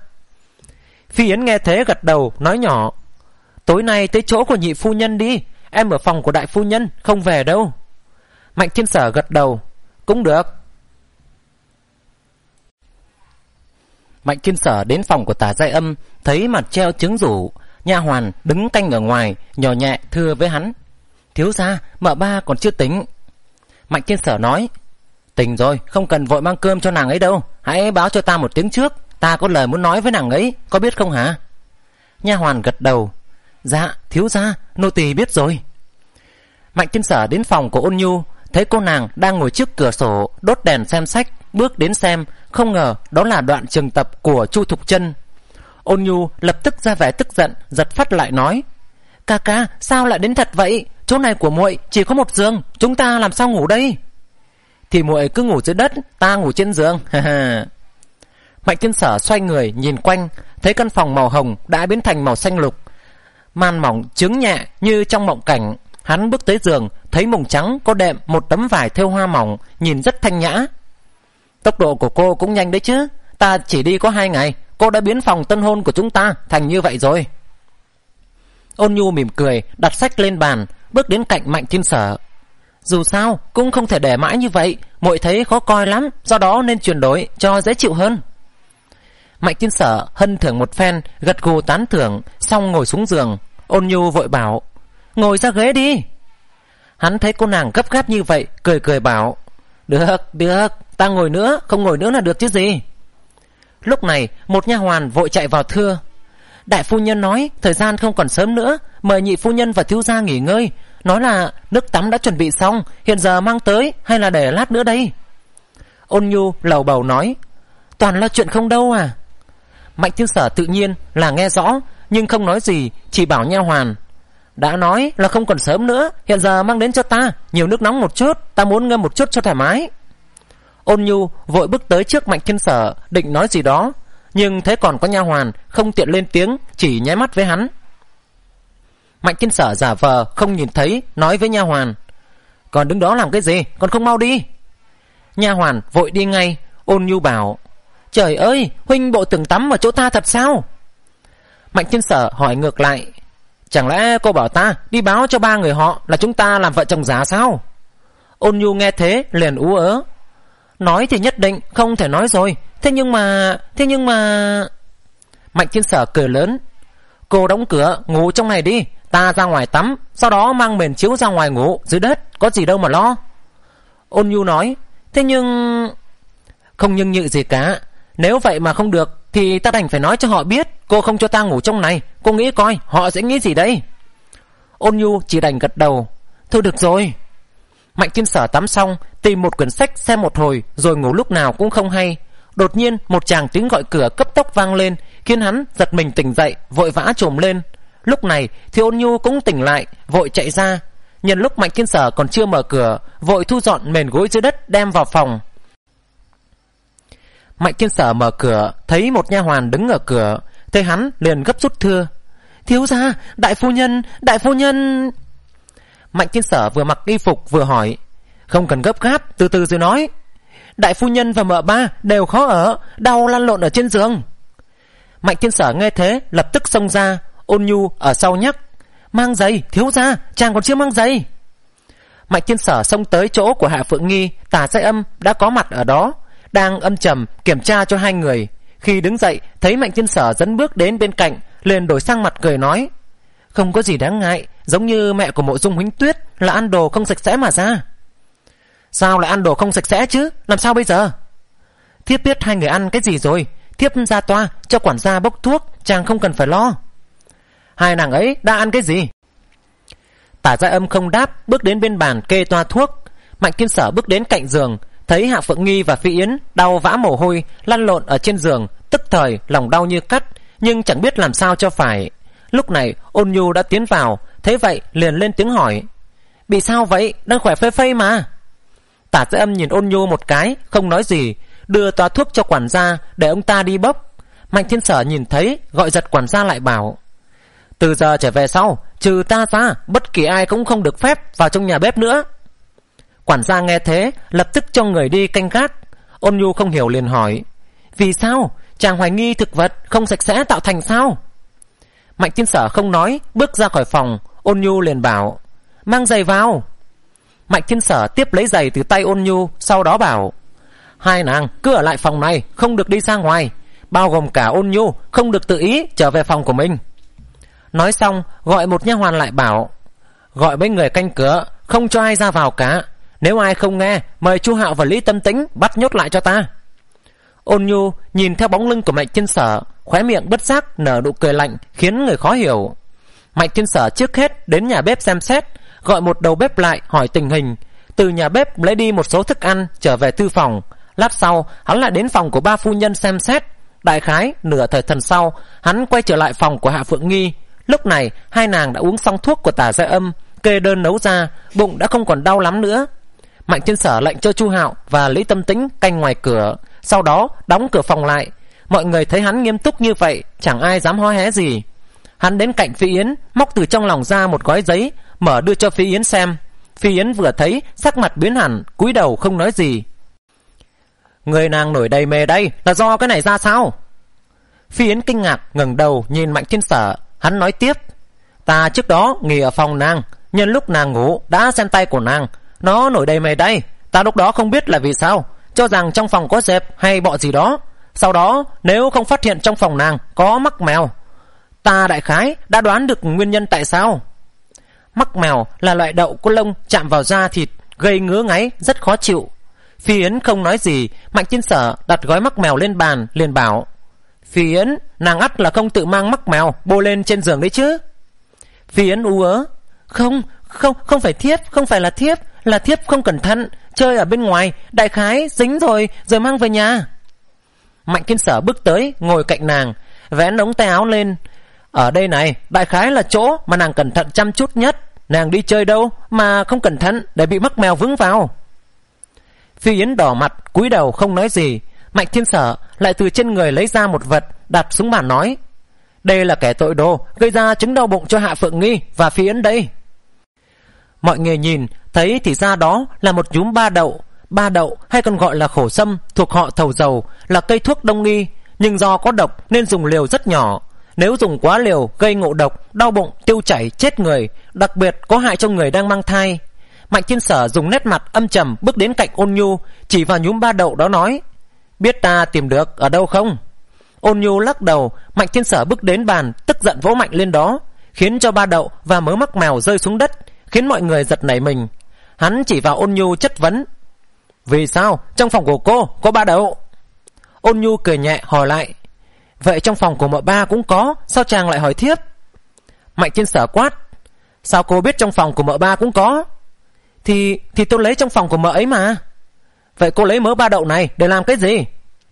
Phi Yến nghe thế gật đầu nói nhỏ: tối nay tới chỗ của nhị phu nhân đi, em ở phòng của đại phu nhân không về đâu. Mạnh Thiên Sở gật đầu: cũng được. Mạnh Thiên Sở đến phòng của Tả Gia Âm, thấy mặt treo trứng rủ, nha hoàn đứng canh ở ngoài, nhỏ nhẹ thưa với hắn: thiếu gia, mợ ba còn chưa tỉnh. Mạnh Thiên Sở nói: tỉnh rồi, không cần vội mang cơm cho nàng ấy đâu, hãy báo cho ta một tiếng trước, ta có lời muốn nói với nàng ấy, có biết không hả? Nha hoàn gật đầu: dạ thiếu gia, nô tỳ biết rồi. Mạnh Thiên Sở đến phòng của Ôn Nhu, thấy cô nàng đang ngồi trước cửa sổ đốt đèn xem sách, bước đến xem, không ngờ đó là đoạn trường tập của Chu Thục Chân. Ôn Nhu lập tức ra vẻ tức giận, giật phắt lại nói: "Ca ca, sao lại đến thật vậy? Chỗ này của muội chỉ có một giường, chúng ta làm sao ngủ đây?" "Thì muội cứ ngủ dưới đất, ta ngủ trên giường." Mạnh Thiên Sở xoay người nhìn quanh, thấy căn phòng màu hồng đã biến thành màu xanh lục, màn mỏng chướng nhẹ như trong mộng cảnh. Hắn bước tới giường, thấy mùng trắng có đệm một tấm vải thêu hoa mỏng, nhìn rất thanh nhã. "Tốc độ của cô cũng nhanh đấy chứ, ta chỉ đi có hai ngày, cô đã biến phòng tân hôn của chúng ta thành như vậy rồi." Ôn Nhu mỉm cười, đặt sách lên bàn, bước đến cạnh Mạnh Thiên Sở. "Dù sao cũng không thể để mãi như vậy, muội thấy khó coi lắm, do đó nên chuyển đổi cho dễ chịu hơn." Mạnh Thiên Sở hân thưởng một phen, gật gù tán thưởng, xong ngồi xuống giường. Ôn Nhu vội bảo: "Ngồi ra ghế đi." Hắn thấy cô nàng gấp gáp như vậy, cười cười bảo: "Được, được, ta ngồi nữa, không ngồi nữa là được chứ gì." Lúc này một nha hoàn vội chạy vào thưa: "Đại phu nhân nói thời gian không còn sớm nữa, mời nhị phu nhân và thiếu gia nghỉ ngơi. Nói là nước tắm đã chuẩn bị xong, hiện giờ mang tới hay là để lát nữa đây?" Ôn Nhu lầu bầu nói: "Toàn là chuyện không đâu à." Mạnh Thiên Sở tự nhiên là nghe rõ, nhưng không nói gì, chỉ bảo nha hoàn: "Đã nói là không còn sớm nữa, hiện giờ mang đến cho ta nhiều nước nóng một chút, ta muốn ngâm một chút cho thoải mái." Ôn Nhu vội bước tới trước Mạnh Thiên Sở, định nói gì đó, nhưng thấy còn có nha hoàn, không tiện lên tiếng, chỉ nháy mắt với hắn. Mạnh Thiên Sở giả vờ không nhìn thấy, nói với nha hoàn: "Còn đứng đó làm cái gì, còn không mau đi." Nha hoàn vội đi ngay. Ôn Nhu bảo: "Trời ơi, huynh bộ tưởng tắm ở chỗ ta thật sao?" Mạnh Thiên Sở hỏi ngược lại: "Chẳng lẽ cô bảo ta đi báo cho ba người họ là chúng ta làm vợ chồng giả sao?" Ôn Nhu nghe thế liền ú ớ: "Nói thì nhất định không thể nói rồi, thế nhưng mà thế nhưng mà Mạnh Thiên Sở cười lớn: "Cô đóng cửa ngủ trong này đi, ta ra ngoài tắm, sau đó mang mền chiếu ra ngoài ngủ dưới đất, có gì đâu mà lo." Ôn Nhu nói: "Thế nhưng..." "Không nhưng nhự gì cả, nếu vậy mà không được thì ta đành phải nói cho họ biết cô không cho ta ngủ trong này, cô nghĩ coi họ sẽ nghĩ gì đây?" Ôn Nhu chỉ đành gật đầu: "Thôi được rồi." Mạnh Thiên Sở tắm xong, tìm một quyển sách xem một hồi, rồi ngủ lúc nào cũng không hay. Đột nhiên một tràng tiếng gọi cửa cấp tốc vang lên, khiến hắn giật mình tỉnh dậy, vội vã trồm lên. Lúc này thì Ôn Nhu cũng tỉnh lại, vội chạy ra. Nhân lúc Mạnh Thiên Sở còn chưa mở cửa, vội thu dọn mền gối dưới đất đem vào phòng. Mạnh Thiên Sở mở cửa, thấy một nha hoàn đứng ở cửa, thấy hắn liền gấp rút thưa: "Thiếu gia, đại phu nhân, đại phu nhân." Mạnh Thiên Sở vừa mặc y phục vừa hỏi: "Không cần gấp gáp, từ từ rồi nói." "Đại phu nhân và mợ ba đều khó ở, đau lăn lộn ở trên giường." Mạnh Thiên Sở nghe thế lập tức xông ra. Ôn Nhu ở sau nhắc: "Mang giày, thiếu gia, chàng còn chưa mang giày." Mạnh Thiên Sở xông tới chỗ của Hạ Phượng Nghi, Tả Giai Âm đã có mặt ở đó, đang âm trầm kiểm tra cho hai người. Khi đứng dậy thấy Mạnh Thiên Sở dẫn bước đến bên cạnh, liền đổi sang mặt cười nói: "Không có gì đáng ngại, giống như mẹ của Mộ Dung Huỳnh Tuyết là ăn đồ không sạch sẽ mà ra." "Sao lại ăn đồ không sạch sẽ chứ, làm sao bây giờ?" "Thiếp biết hai người ăn cái gì rồi, thiếp ra toa cho quản gia bốc thuốc, chàng không cần phải lo." "Hai nàng ấy đã ăn cái gì?" Tả Giai Âm không đáp, bước đến bên bàn kê toa thuốc. Mạnh Thiên Sở bước đến cạnh giường, thấy Hạ Phượng Nghi và Phi Yến đau vã mồ hôi lăn lộn ở trên giường, tức thời lòng đau như cắt, nhưng chẳng biết làm sao cho phải. Lúc này Ôn Nhu đã tiến vào, thấy vậy liền lên tiếng hỏi: "Bị sao vậy, đang khỏe phê phây mà." Tả Giai Âm nhìn Ôn Nhu một cái, không nói gì, đưa toa thuốc cho quản gia để ông ta đi bốc. Mạnh Thiên Sở nhìn thấy, gọi giật quản gia lại bảo: "Từ giờ trở về sau, trừ ta ra, bất kỳ ai cũng không được phép vào trong nhà bếp nữa." Quản gia nghe thế lập tức cho người đi canh gác. Ôn Nhu không hiểu liền hỏi: "Vì sao? Chàng hoài nghi thực vật không sạch sẽ tạo thành sao?" Mạnh Thiên Sở không nói, bước ra khỏi phòng. Ôn Nhu liền bảo: "Mang giày vào." Mạnh Thiên Sở tiếp lấy giày từ tay Ôn Nhu, sau đó bảo: "Hai nàng cứ ở lại phòng này, không được đi ra ngoài, bao gồm cả Ôn Nhu không được tự ý trở về phòng của mình." Nói xong gọi một nha hoàn lại bảo: "Gọi mấy người canh cửa, không cho ai ra vào cả. Nếu ai không nghe, mời Chu Hạo và Lý Tâm Tĩnh bắt nhốt lại cho ta." Ôn Nhu nhìn theo bóng lưng của Mạnh Thiên Sở, khóe miệng bất giác nở nụ cười lạnh, khiến người khó hiểu. Mạnh Thiên Sở trước hết đến nhà bếp xem xét, gọi một đầu bếp lại hỏi tình hình. từ nhà bếp lấy đi một số thức ăn, trở về thư phòng. Lát sau hắn lại đến phòng của ba phu nhân xem xét. Đại khái nửa thời thần sau, hắn quay trở lại phòng của Hạ Phượng Nghi. Lúc này hai nàng đã uống xong thuốc của Tả Gia Âm, kê đơn nấu ra, bụng đã không còn đau lắm nữa. Mạnh Thiên Sở lệnh cho Chu Hạo và Lý Tâm Tĩnh canh ngoài cửa, sau đó đóng cửa phòng lại. Mọi người thấy hắn nghiêm túc như vậy, chẳng ai dám hó hé gì. Hắn đến cạnh Phi Yến, móc từ trong lòng ra một gói giấy, mở đưa cho Phi Yến xem. Phi Yến vừa thấy, sắc mặt biến hẳn, cúi đầu không nói gì. Người nàng nổi đầy mề đây là do cái này ra sao? Phi Yến kinh ngạc ngẩng đầu nhìn Mạnh Thiên Sở. Hắn nói tiếp: Ta trước đó nghỉ ở phòng nàng, nhân lúc nàng ngủ đã xem tay của nàng, nó nổi đầy mề đây. Ta lúc đó không biết là vì sao, cho rằng trong phòng có dẹp hay bọ gì đó. Sau đó nếu không phát hiện trong phòng nàng có mắc mèo, ta đại khái đã đoán được nguyên nhân tại sao. Mắc mèo là loại đậu có lông chạm vào da thịt, gây ngứa ngáy, rất khó chịu. Phi Yến không nói gì. Mạnh Thiên Sở đặt gói mắc mèo lên bàn, liền bảo: Phi Yến, nàng ắt là không tự mang mắc mèo bôi lên trên giường đấy chứ? Phi Yến ú ớ: Không, không, không phải thiếp, không phải là thiếp, là thiếp không cẩn thận chơi ở bên ngoài, đại khái dính rồi, rồi mang về nhà. Mạnh Thiên Sở bước tới ngồi cạnh nàng, vén ống tay áo lên: Ở đây này, đại khái là chỗ mà nàng cẩn thận chăm chút nhất. Nàng đi chơi đâu mà không cẩn thận để bị mắc mèo vướng vào? Phi Yến đỏ mặt cúi đầu không nói gì. Mạnh Thiên Sở lại từ trên người lấy ra một vật, đặt xuống bàn nói: Đây là kẻ tội đồ gây ra chứng đau bụng cho Hạ Phượng Nghi và Phi Yến đây. Mọi người nhìn thấy thì ra đó là một nhúm ba đậu. Ba đậu hay còn gọi là khổ sâm, thuộc họ thầu dầu, là cây thuốc đông y, nhưng do có độc nên dùng liều rất nhỏ. Nếu dùng quá liều gây ngộ độc, đau bụng, tiêu chảy, chết người, đặc biệt có hại cho người đang mang thai. Mạnh Thiên Sở dùng nét mặt âm trầm bước đến cạnh Ôn Nhu, chỉ vào nhúm ba đậu đó nói: Biết ta tìm được ở đâu không? Ôn Nhu lắc đầu. Mạnh Thiên Sở bước đến bàn, tức giận vỗ mạnh lên đó, khiến cho ba đậu và mớ mắc mèo rơi xuống đất, khiến mọi người giật nảy mình. Hắn chỉ vào Ôn Nhu chất vấn: Vì sao trong phòng của cô có ba đậu? Ôn Nhu cười nhẹ hỏi lại: Vậy trong phòng của mợ ba cũng có, sao chàng lại hỏi thiếp? Mạnh Thiên Sở quát: Sao cô biết trong phòng của mợ ba cũng có? Thì thì tôi lấy trong phòng của mợ ấy mà. Vậy cô lấy mớ ba đậu này để làm cái gì?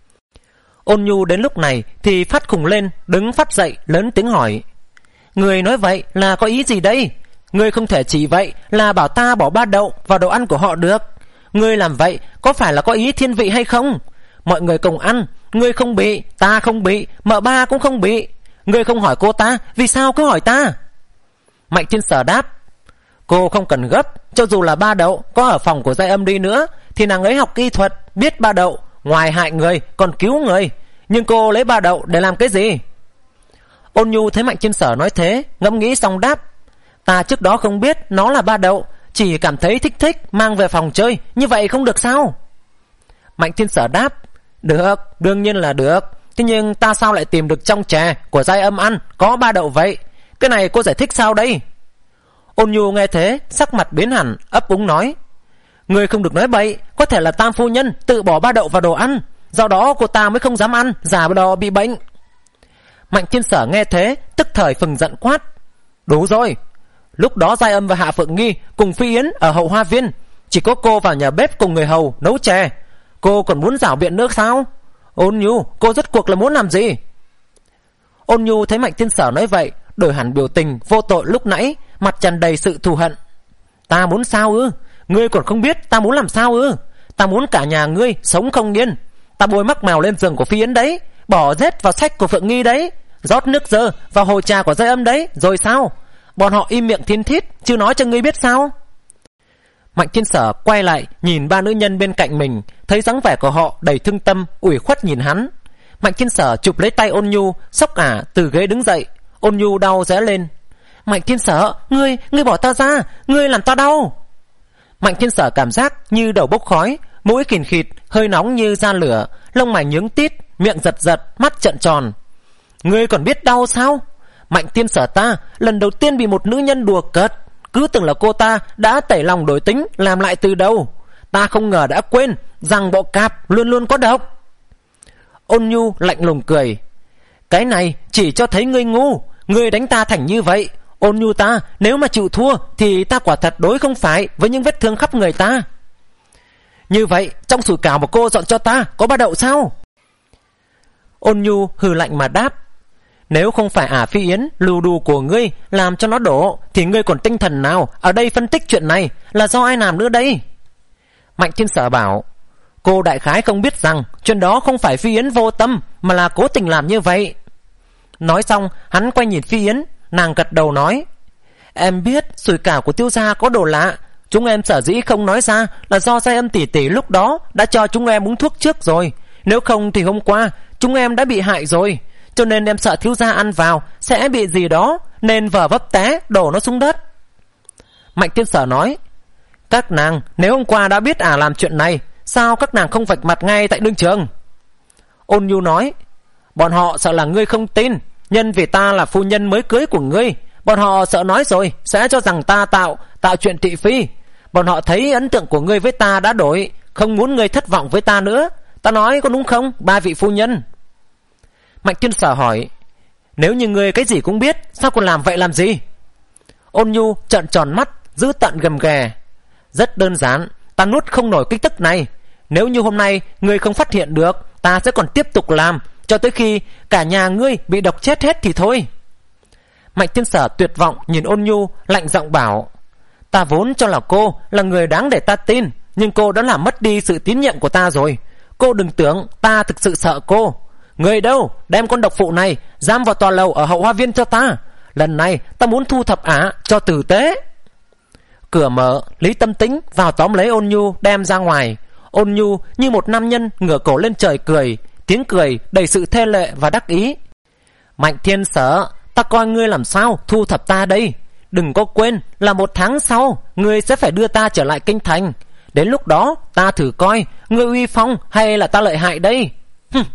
Ôn Nhu đến lúc này thì phát khùng lên, đứng phát dậy lớn tiếng hỏi: Người nói vậy là có ý gì đây? Người không thể chỉ vậy là bảo ta bỏ ba đậu vào đồ ăn của họ được. Người làm vậy có phải là có ý thiên vị hay không? Mọi người cùng ăn, người không bị, ta không bị, mợ ba cũng không bị. Người không hỏi cô ta, vì sao cứ hỏi ta? Mạnh Thiên Sở đáp: Cô không cần gấp, cho dù là ba đậu có ở phòng của Giai Âm đi nữa thì nàng ấy học y thuật, biết ba đậu ngoài hại người còn cứu người. Nhưng cô lấy ba đậu để làm cái gì? Ôn Nhu thấy Mạnh Thiên Sở nói thế, ngẫm nghĩ xong đáp: Ta trước đó không biết nó là ba đậu, chỉ cảm thấy thích thích mang về phòng chơi, như vậy không được sao? Mạnh Thiên Sở đáp: Được, đương nhiên là được. Thế nhưng ta sao lại tìm được trong chè của Giai Âm ăn có ba đậu vậy? Cái này cô giải thích sao đây? Ôn Nhu nghe thế, sắc mặt biến hẳn, ấp úng nói: Người không được nói bậy, có thể là Tam phu nhân tự bỏ ba đậu vào đồ ăn, do đó cô ta mới không dám ăn, giả đò bị bệnh. Mạnh Thiên Sở nghe thế, tức thời phừng giận quát: Đủ rồi, lúc đó Giai Âm và Hạ Phượng Nghi cùng Phi Yến ở hậu hoa viên, chỉ có cô vào nhà bếp cùng người hầu nấu chè. Cô còn muốn rảo biện nước sao? Ôn Nhu, cô rốt cuộc là muốn làm gì? Ôn Nhu thấy Mạnh Thiên Sở nói vậy, đổi hẳn biểu tình vô tội lúc nãy, mặt tràn đầy sự thù hận. Ta muốn sao ư? Ngươi còn không biết ta muốn làm sao ư? Ta muốn cả nhà ngươi sống không yên. Ta bôi mắc mèo lên giường của Phi Yến đấy, bỏ rết vào sách của Phượng Nghi đấy, rót nước dơ vào hồ trà của Giai Âm đấy, rồi sao? Bọn họ im miệng thiên thít, chưa nói cho ngươi biết sao? Mạnh Thiên Sở quay lại nhìn ba nữ nhân bên cạnh mình, thấy dáng vẻ của họ đầy thương tâm, ủy khuất nhìn hắn. Mạnh Thiên Sở chụp lấy tay Ôn Nhu, xốc ả từ ghế đứng dậy. Ôn Nhu đau rẽ lên: Mạnh Thiên Sở, ngươi, ngươi bỏ ta ra, ngươi làm ta đau. Mạnh Thiên Sở cảm giác như đầu bốc khói, mũi khìn khịt, hơi nóng như da lửa, lông mày nhướng tít, miệng giật giật, mắt trợn tròn. Ngươi còn biết đau sao? Mạnh Thiên Sở ta lần đầu tiên bị một nữ nhân đùa cợt, cứ tưởng là cô ta đã tẩy lòng đổi tính, làm lại từ đầu. Ta không ngờ đã quên rằng bộ cạp luôn luôn có độc. Ôn Nhu lạnh lùng cười: Cái này chỉ cho thấy ngươi ngu. Ngươi đánh ta thành như vậy, Ôn Nhu ta nếu mà chịu thua thì ta quả thật đối không phải với những vết thương khắp người ta. Như vậy trong sủi cảo mà cô dọn cho ta có ba đậu sao? Ôn Nhu hừ lạnh mà đáp: Nếu không phải ả Phi Yến lù đù của ngươi làm cho nó đổ, thì ngươi còn tinh thần nào ở đây phân tích chuyện này? Là do ai làm nữa đây? Mạnh Thiên Sở bảo: Cô đại khái không biết rằng chuyện đó không phải Phi Yến vô tâm, mà là cố tình làm như vậy. Nói xong hắn quay nhìn Phi Yến. Nàng gật đầu nói: Em biết sủi cảo của Tiêu gia có đồ lạ. Chúng em sở dĩ không nói ra là do Giai Âm tỷ tỷ lúc đó đã cho chúng em uống thuốc trước rồi. Nếu không thì hôm qua chúng em đã bị hại rồi. Cho nên em sợ thiếu gia ăn vào sẽ bị gì đó, nên vờ vấp té đổ nó xuống đất. Mạnh Thiên Sở nói: Các nàng nếu hôm qua đã biết ả làm chuyện này, sao các nàng không vạch mặt ngay tại đương trường? Ôn Nhu nói: Bọn họ sợ là ngươi không tin. Nhân vì ta là phu nhân mới cưới của ngươi, bọn họ sợ nói rồi sẽ cho rằng ta tạo tạo chuyện thị phi. Bọn họ thấy ấn tượng của ngươi với ta đã đổi, không muốn ngươi thất vọng với ta nữa. Ta nói có đúng không, ba vị phu nhân? Mạnh Thiên Sở hỏi: Nếu như ngươi cái gì cũng biết, sao còn làm vậy làm gì? Ôn Nhu trợn tròn mắt, giữ tận gầm ghè: Rất đơn giản, ta nuốt không nổi kích tức này. Nếu như hôm nay ngươi không phát hiện được, ta sẽ còn tiếp tục làm cho tới khi cả nhà ngươi bị độc chết hết thì thôi. Mạnh Thiên Sở tuyệt vọng nhìn Ôn Nhu, lạnh giọng bảo: Ta vốn cho là cô là người đáng để ta tin, nhưng cô đã làm mất đi sự tín nhiệm của ta rồi. Cô đừng tưởng ta thực sự sợ cô. Người đâu đem con độc phụ này giam vào tòa lầu ở hậu hoa viên cho ta. Lần này ta muốn thu thập ả cho tử tế. Cửa mở, Lý Tâm Tĩnh vào tóm lấy Ôn Nhu đem ra ngoài. Ôn Nhu như một nam nhân ngửa cổ lên trời cười, tiếng cười đầy sự thê lệ và đắc ý. Mạnh Thiên Sở, ta coi ngươi làm sao thu thập ta đây. Đừng có quên là một tháng sau ngươi sẽ phải đưa ta trở lại kinh thành. Đến lúc đó ta thử coi ngươi uy phong hay là ta lợi hại đây. Hừm.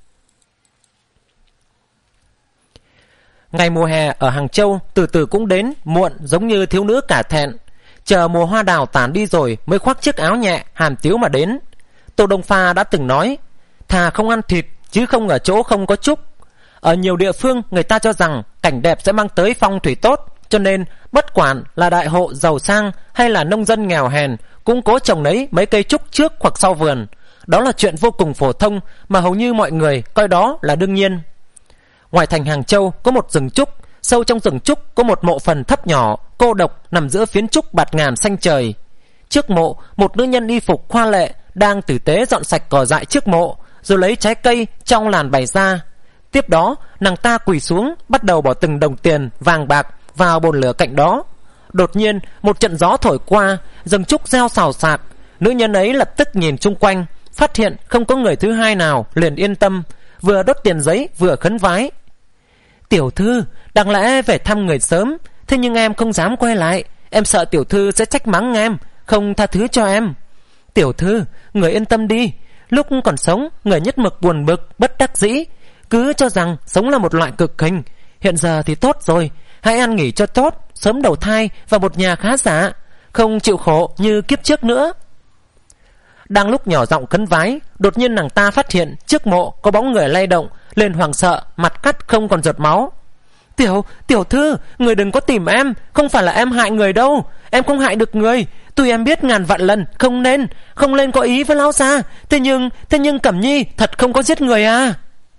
Ngày mùa hè ở Hàng Châu từ từ cũng đến, muộn giống như thiếu nữ cả thẹn. Chờ mùa hoa đào tàn đi rồi mới khoác chiếc áo nhẹ hàn tiếu mà đến. Tô Đông Pha đã từng nói: Thà không ăn thịt chứ không ở chỗ không có trúc. Ở nhiều địa phương người ta cho rằng cảnh đẹp sẽ mang tới phong thủy tốt, cho nên bất quản là đại hộ giàu sang hay là nông dân nghèo hèn cũng cố trồng lấy mấy cây trúc trước hoặc sau vườn. Đó là chuyện vô cùng phổ thông mà hầu như mọi người coi đó là đương nhiên. Ngoài thành Hàng Châu có một rừng trúc, sâu trong rừng trúc có một mộ phần thấp nhỏ, cô độc nằm giữa phiến trúc bạt ngàn xanh trời. Trước mộ, một nữ nhân y phục hoa lệ đang tử tế dọn sạch cỏ dại trước mộ, rồi lấy trái cây trong làn bày ra. Tiếp đó, nàng ta quỳ xuống, bắt đầu bỏ từng đồng tiền vàng bạc vào bồn lửa cạnh đó. Đột nhiên, một trận gió thổi qua, rừng trúc reo xào xạc. Nữ nhân ấy lập tức nhìn chung quanh, phát hiện không có người thứ hai nào, liền yên tâm, vừa đốt tiền giấy vừa khấn vái. Tiểu thư, đáng lẽ về thăm người sớm, thế nhưng em không dám quay lại. Em sợ tiểu thư sẽ trách mắng em, không tha thứ cho em. Tiểu thư, người yên tâm đi. Lúc còn sống, người nhất mực buồn bực, bất đắc dĩ, cứ cho rằng sống là một loại cực hình. Hiện giờ thì tốt rồi, hãy ăn nghỉ cho tốt, sớm đầu thai vào một nhà khá giả, không chịu khổ như kiếp trước nữa. Đang lúc nhỏ giọng khấn vái, đột nhiên nàng ta phát hiện trước mộ có bóng người lay động, lên hoảng sợ, mặt cắt không còn giọt máu. Tiểu, tiểu thư, người đừng có tìm em, không phải là em hại người đâu, em không hại được người. Tuy em biết ngàn vạn lần không nên, không nên có ý với lão gia, thế nhưng, thế nhưng Cẩm Nhi thật không có giết người à.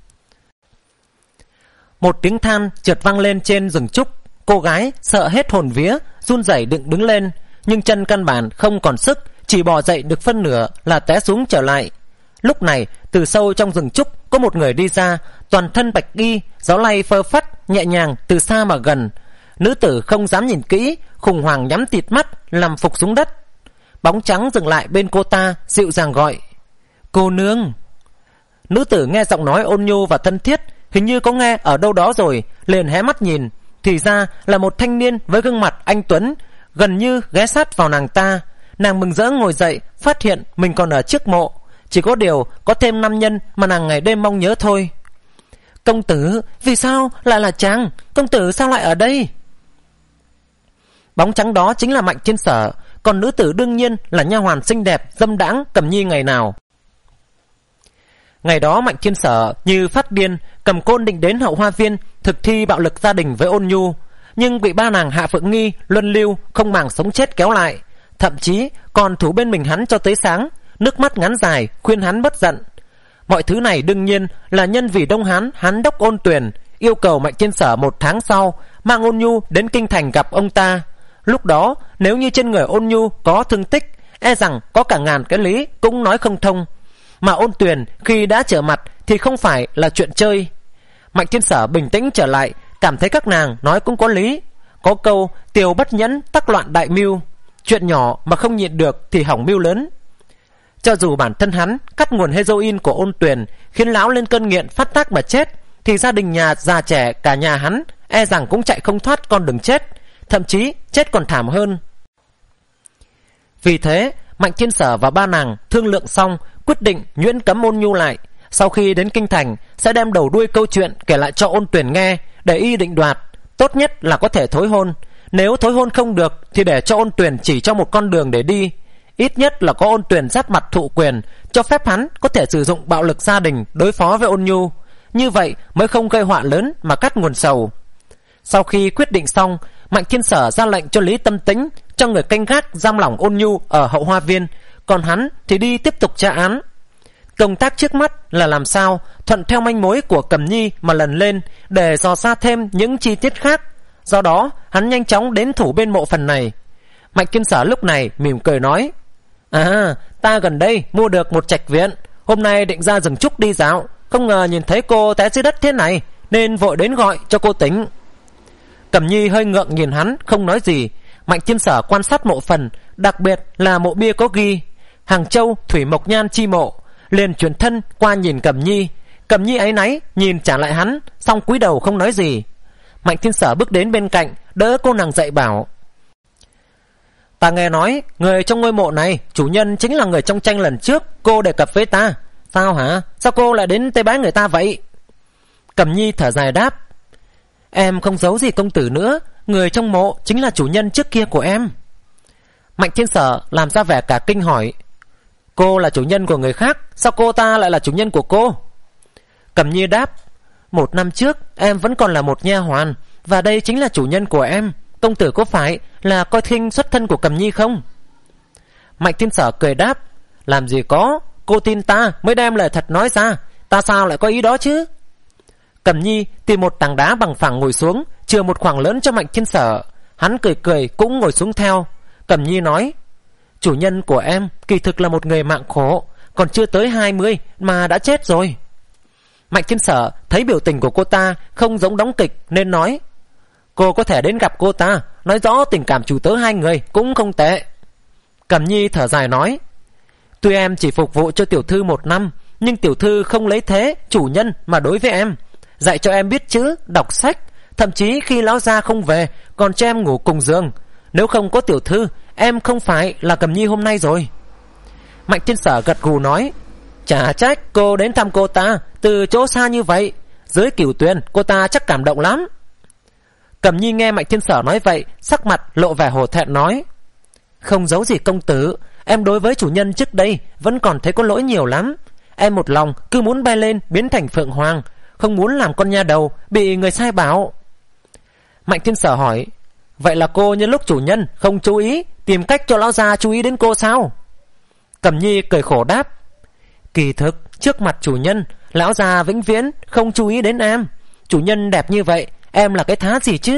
Một tiếng than chợt vang lên trên rừng trúc. Cô gái sợ hết hồn vía, run rẩy định đứng lên, nhưng chân căn bản không còn sức, chỉ bò dậy được phân nửa là té xuống trở lại. Lúc này từ sâu trong rừng trúc có một người đi ra, toàn thân bạch y, gió lay phơ phất, nhẹ nhàng từ xa mà gần. Nữ tử không dám nhìn kỹ, khủng hoảng nhắm tịt mắt, nằm phục xuống đất. Bóng trắng dừng lại bên cô ta, dịu dàng gọi: Cô nương. Nữ tử nghe giọng nói ôn nhu và thân thiết, hình như có nghe ở đâu đó rồi, liền hé mắt nhìn, thì ra là một thanh niên với gương mặt anh tuấn, gần như ghé sát vào nàng ta. Nàng mừng rỡ ngồi dậy, phát hiện mình còn ở trước mộ, chỉ có điều có thêm nam nhân mà nàng ngày đêm mong nhớ thôi. Công tử, vì sao lại là chàng? Công tử sao lại ở đây? Bóng trắng đó chính là Mạnh Thiên Sở, còn nữ tử đương nhiên là nha hoàn xinh đẹp dâm đãng Cẩm Nhi ngày nào. Ngày đó Mạnh Thiên Sở như phát điên, cầm côn định đến hậu hoa viên thực thi bạo lực gia đình với Ôn Nhu, nhưng bị ba nàng Hạ Phượng Nghi, Luân Lưu không màng sống chết kéo lại, thậm chí còn thủ bên mình hắn cho tới sáng. nước mắt ngắn dài khuyên hắn bất giận. Mọi thứ này đương nhiên là nhân vì Đông Hán Hán đốc Ôn Tuyền yêu cầu Mạnh Thiên Sở một tháng sau mang Ôn Nhu đến kinh thành gặp ông ta. Lúc đó nếu như trên người Ôn Nhu có thương tích, e rằng có cả ngàn cái lý cũng nói không thông. Mà Ôn Tuyền khi đã trở mặt thì không phải là chuyện chơi. Mạnh Thiên Sở bình tĩnh trở lại, cảm thấy các nàng nói cũng có lý. Có câu tiều bất nhẫn tắc loạn đại mưu, chuyện nhỏ mà không nhịn được thì hỏng mưu lớn. Cho dù bản thân hắn cắt nguồn heroin của Ôn Tuyền khiến lão lên cơn nghiện phát tác mà chết, thì gia đình nhà già trẻ cả nhà hắn e rằng cũng chạy không thoát con đường chết, thậm chí chết còn thảm hơn. Vì thế Mạnh Thiên Sở và ba nàng thương lượng xong, quyết định nhuyễn cấm Ôn Nhu lại. Sau khi đến kinh thành sẽ đem đầu đuôi câu chuyện kể lại cho Ôn Tuyền nghe để y định đoạt. Tốt nhất là có thể thối hôn, nếu thối hôn không được thì để cho Ôn Tuyền chỉ cho một con đường để đi. Ít nhất là có Ôn Tuyền giáp mặt thụ quyền, cho phép hắn có thể sử dụng bạo lực gia đình đối phó với Ôn Nhu. Như vậy mới không gây họa lớn mà cắt nguồn sầu. Sau khi quyết định xong, Mạnh Thiên Sở ra lệnh cho Lý Tâm Tĩnh cho người canh gác giam lỏng Ôn Nhu ở hậu hoa viên, còn hắn thì đi tiếp tục tra án. Công tác trước mắt là làm sao thuận theo manh mối của Cẩm Nhi mà lần lên để dò ra thêm những chi tiết khác. Do đó hắn nhanh chóng đến thủ bên mộ phần này. Mạnh Thiên Sở lúc này mỉm cười nói: À, ta gần đây mua được một trạch viện, hôm nay định ra rừng trúc đi dạo, không ngờ nhìn thấy cô té dưới đất thế này nên vội đến gọi cho cô tính. Cẩm Nhi hơi ngượng nhìn hắn không nói gì. Mạnh Thiên Sở quan sát mộ phần, đặc biệt là mộ bia có ghi Hàng Châu Thủy Mộc Nhan chi mộ, liền chuyển thân qua nhìn Cẩm Nhi. Cẩm Nhi áy náy nhìn trả lại hắn, xong cúi đầu không nói gì. Mạnh Thiên Sở bước đến bên cạnh đỡ cô nàng dậy bảo: Ta nghe nói người trong ngôi mộ này chủ nhân chính là người trong tranh lần trước cô đề cập với ta. Sao hả? Sao cô lại đến tế bái người ta vậy? Cẩm Nhi thở dài đáp: Em không giấu gì công tử nữa, người trong mộ chính là chủ nhân trước kia của em. Mạnh Thiên Sở làm ra vẻ cả kinh hỏi: Cô là chủ nhân của người khác, sao cô ta lại là chủ nhân của cô? Cẩm Nhi đáp: Một năm trước em vẫn còn là một nha hoàn, và đây chính là chủ nhân của em. Công tử có phải là coi khinh xuất thân của Cẩm Nhi không? Mạnh Thiên Sở cười đáp: Làm gì có, cô tin ta mới đem lời thật nói ra, ta sao lại có ý đó chứ? Cẩm Nhi tìm một tảng đá bằng phẳng ngồi xuống, chừa một khoảng lớn cho Mạnh Thiên Sở. Hắn cười cười cũng ngồi xuống theo. Cẩm Nhi nói: Chủ nhân của em kỳ thực là một người mạng khổ, còn chưa tới hai mươi mà đã chết rồi. Mạnh Thiên Sở thấy biểu tình của cô ta không giống đóng kịch nên nói: Cô có thể đến gặp cô ta, nói rõ tình cảm chủ tớ hai người cũng không tệ. Cẩm Nhi thở dài nói: Tuy em chỉ phục vụ cho tiểu thư một năm, nhưng tiểu thư không lấy thế chủ nhân mà đối với em, dạy cho em biết chữ, đọc sách, thậm chí khi lão gia không về còn cho em ngủ cùng giường. Nếu không có tiểu thư, em không phải là Cẩm Nhi hôm nay rồi. Mạnh Thiên Sở gật gù nói: Chả trách cô đến thăm cô ta từ chỗ xa như vậy, dưới Cửu Tuyền cô ta chắc cảm động lắm. Cẩm Nhi nghe Mạnh Thiên Sở nói vậy, sắc mặt lộ vẻ hổ thẹn nói: Không giấu gì công tử, em đối với chủ nhân trước đây vẫn còn thấy có lỗi nhiều lắm. Em một lòng cứ muốn bay lên biến thành Phượng Hoàng, không muốn làm con nha đầu bị người sai bảo. Mạnh Thiên Sở hỏi: Vậy là cô nhân lúc chủ nhân không chú ý, tìm cách cho lão gia chú ý đến cô sao? Cẩm Nhi cười khổ đáp: Kỳ thực trước mặt chủ nhân, lão gia vĩnh viễn không chú ý đến em. Chủ nhân đẹp như vậy, em là cái thá gì chứ?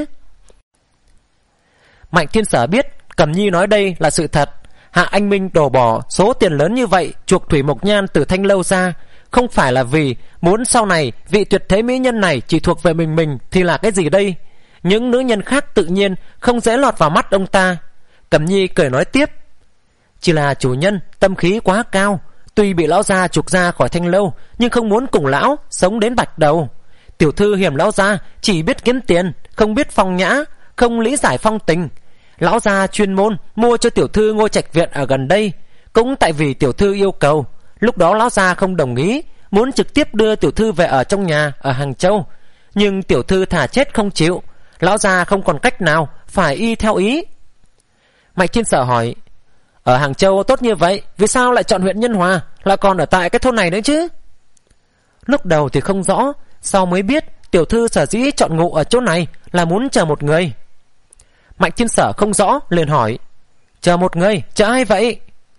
Mạnh Thiên Sở biết Cẩm Nhi nói đây là sự thật. Hạ Anh Minh đổ bỏ số tiền lớn như vậy chuộc Thủy Mộc Nhan từ Thanh Lâu ra, không phải là vì muốn sau này vị tuyệt thế mỹ nhân này chỉ thuộc về mình mình thì là cái gì đây? Những nữ nhân khác tự nhiên không dễ lọt vào mắt ông ta. Cẩm Nhi cười nói tiếp: Chỉ là chủ nhân tâm khí quá cao, tuy bị lão gia trục ra khỏi Thanh Lâu nhưng không muốn cùng lão sống đến bạch đầu. Tiểu thư hiểm lão gia chỉ biết kiếm tiền, không biết phong nhã, không lý giải phong tình. Lão gia chuyên môn mua cho tiểu thư ngôi trạch viện ở gần đây, cũng tại vì tiểu thư yêu cầu. Lúc đó lão gia không đồng ý, muốn trực tiếp đưa tiểu thư về ở trong nhà ở Hàng Châu, nhưng tiểu thư thà chết không chịu. Lão gia không còn cách nào, phải y theo ý. Mạnh Thiên Sở hỏi: Ở Hàng Châu tốt như vậy, vì sao lại chọn huyện Nhân Hòa, lại còn ở tại cái thôn này nữa chứ? Lúc đầu thì không rõ, sau mới biết tiểu thư sở dĩ chọn ngụ ở chỗ này là muốn chờ một người. Mạnh Thiên Sở không rõ liền hỏi: Chờ một người, chờ ai vậy?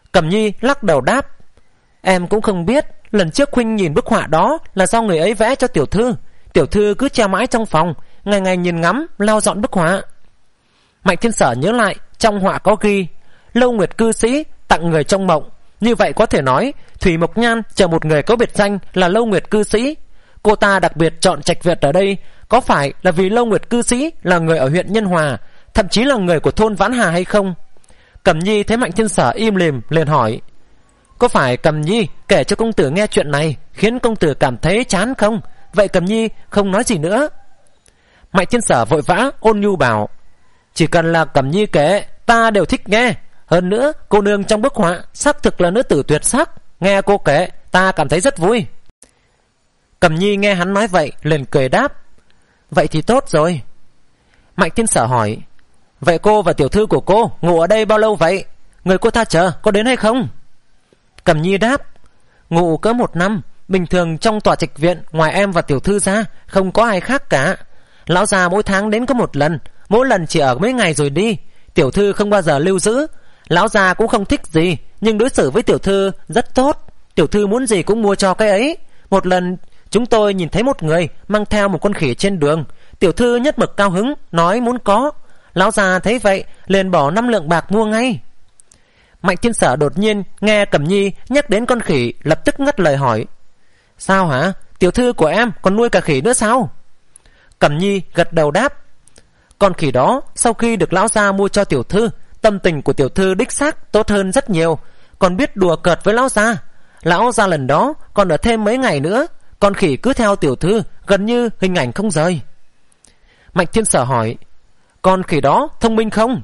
Cẩm Nhi lắc đầu đáp: Em cũng không biết. Lần trước huynh nhìn bức họa đó là do người ấy vẽ cho tiểu thư. Tiểu thư cứ treo mãi trong phòng, ngày ngày nhìn ngắm lau dọn bức họa. Mạnh Thiên Sở nhớ lại, trong họa có ghi Lâu Nguyệt cư sĩ tặng người trong mộng. Như vậy có thể nói Thủy Mộc Nhan chờ một người có biệt danh là Lâu Nguyệt cư sĩ. Cô ta đặc biệt chọn Trạch Việt ở đây, có phải là vì Lâu Nguyệt cư sĩ là người ở huyện Nhân Hòa, thậm chí là người của thôn Vãn Hà hay không? Cẩm Nhi thấy Mạnh Thiên Sở im lìm liền hỏi: Có phải Cẩm Nhi kể cho công tử nghe chuyện này khiến công tử cảm thấy chán không? Vậy Cẩm Nhi không nói gì nữa. Mạnh Thiên Sở vội vã ôn nhu bảo: Chỉ cần là Cẩm Nhi kể, ta đều thích nghe. Hơn nữa cô nương trong bức họa xác thực là nữ tử tuyệt sắc, nghe cô kể ta cảm thấy rất vui. Cẩm Nhi nghe hắn nói vậy liền cười đáp: Vậy thì tốt rồi. Mạnh Thiên Sở hỏi: Vậy cô và tiểu thư của cô ngủ ở đây bao lâu vậy? Người cô ta chờ có đến hay không? Cẩm Nhi đáp: Ngủ cỡ một năm. Bình thường trong tòa trạch viện ngoài em và tiểu thư ra không có ai khác cả. Lão già mỗi tháng đến có một lần, mỗi lần chỉ ở mấy ngày rồi đi. Tiểu thư không bao giờ lưu giữ. Lão già cũng không thích gì, nhưng đối xử với tiểu thư rất tốt. Tiểu thư muốn gì cũng mua cho cái ấy. Một lần chúng tôi nhìn thấy một người mang theo một con khỉ trên đường. Tiểu thư nhất mực cao hứng, nói muốn có. Lão già thấy vậy liền bỏ năm lượng bạc mua ngay. Mạnh Thiên Sở đột nhiên nghe Cẩm Nhi nhắc đến con khỉ, lập tức ngắt lời hỏi: Sao hả? Tiểu thư của em còn nuôi cả khỉ nữa sao? Cẩm Nhi gật đầu đáp: Con khỉ đó sau khi được lão gia mua cho tiểu thư, tâm tình của tiểu thư đích xác tốt hơn rất nhiều, còn biết đùa cợt với lão gia. Lão gia lần đó còn ở thêm mấy ngày nữa, con khỉ cứ theo tiểu thư gần như hình ảnh không rời. Mạnh Thiên Sở hỏi: Con khỉ đó thông minh không?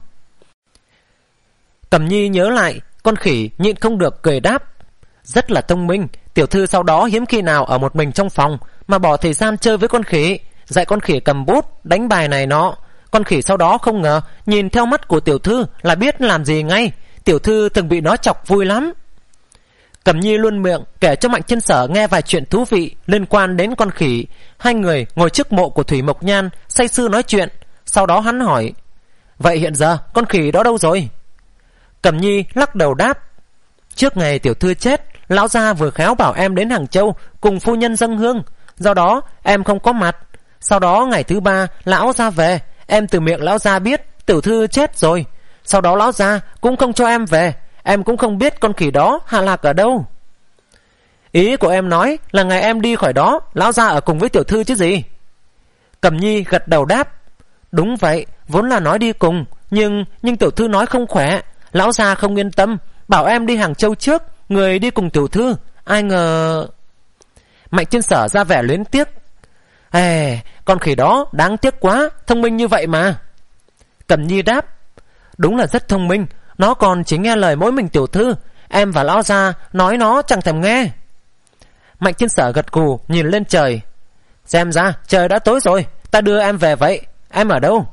Cẩm Nhi nhớ lại, con khỉ nhịn không được cười đáp: Rất là thông minh. Tiểu thư sau đó hiếm khi nào ở một mình trong phòng mà bỏ thời gian chơi với con khỉ, dạy con khỉ cầm bút, đánh bài này nọ. Con khỉ sau đó không ngờ nhìn theo mắt của tiểu thư là biết làm gì ngay. Tiểu thư từng bị nó chọc vui lắm. Cẩm Nhi luôn miệng kể cho Mạnh Thiên Sở nghe vài chuyện thú vị liên quan đến con khỉ. Hai người ngồi trước mộ của Thủy Mộc Nhan say sưa nói chuyện. Sau đó hắn hỏi: Vậy hiện giờ con khỉ đó đâu rồi? Cẩm Nhi lắc đầu đáp: Trước ngày tiểu thư chết, lão gia vừa khéo bảo em đến Hàng Châu cùng phu nhân dâng hương, do đó em không có mặt. Sau đó ngày thứ ba lão gia về, em từ miệng lão gia biết tiểu thư chết rồi. Sau đó lão gia cũng không cho em về, em cũng không biết con khỉ đó hạ lạc ở đâu. Ý của em nói là ngày em đi khỏi đó, lão gia ở cùng với tiểu thư chứ gì? Cẩm Nhi gật đầu đáp: Đúng vậy, vốn là nói đi cùng, nhưng nhưng tiểu thư nói không khỏe, lão gia không yên tâm, bảo em đi Hàng Châu trước, người đi cùng tiểu thư. Ai ngờ... Mạnh Thiên Sở ra vẻ luyến tiếc: Ê, con khỉ đó đáng tiếc quá, thông minh như vậy mà. Cẩm Nhi đáp: Đúng là rất thông minh, nó còn chỉ nghe lời mỗi mình tiểu thư, em và lão gia nói nó chẳng thèm nghe. Mạnh Thiên Sở gật gù nhìn lên trời: Xem ra trời đã tối rồi, ta đưa em về vậy, em ở đâu?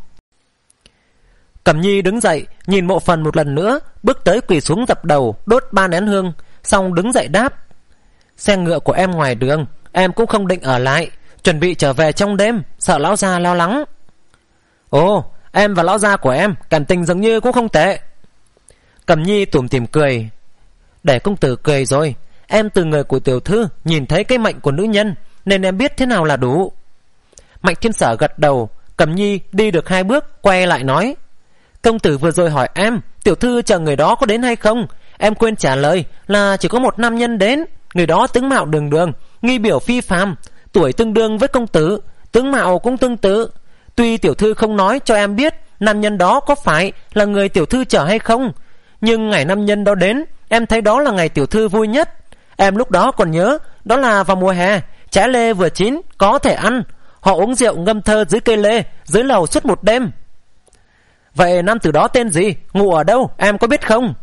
Cẩm Nhi đứng dậy nhìn mộ phần một lần nữa, bước tới quỳ xuống dập đầu đốt ba nén hương, xong đứng dậy đáp: Xe ngựa của em ngoài đường, em cũng không định ở lại, chuẩn bị trở về trong đêm, sợ lão gia lo lắng. Ồ, em và lão gia của em cảm tình dường như cũng không tệ. Cẩm Nhi tủm tỉm cười: Để công tử cười rồi, em từ người của tiểu thư nhìn thấy cái mệnh của nữ nhân, nên em biết thế nào là đủ. Mạnh Thiên Sở gật đầu. Cẩm Nhi đi được hai bước quay lại nói: Công tử vừa rồi hỏi em tiểu thư chờ người đó có đến hay không, em quên trả lời là chỉ có một nam nhân đến. Người đó tướng mạo đường đường, nghi biểu phi phàm, tuổi tương đương với công tử, tướng mạo cũng tương tự. Tuy tiểu thư không nói cho em biết nam nhân đó có phải là người tiểu thư chờ hay không, nhưng ngày nam nhân đó đến, em thấy đó là ngày tiểu thư vui nhất. Em lúc đó còn nhớ, đó là vào mùa hè, trái lê vừa chín, có thể ăn. Họ uống rượu ngâm thơ dưới cây lê, dưới lầu suốt một đêm. Vậy nam tử đó tên gì, ngụ ở đâu, em có biết không?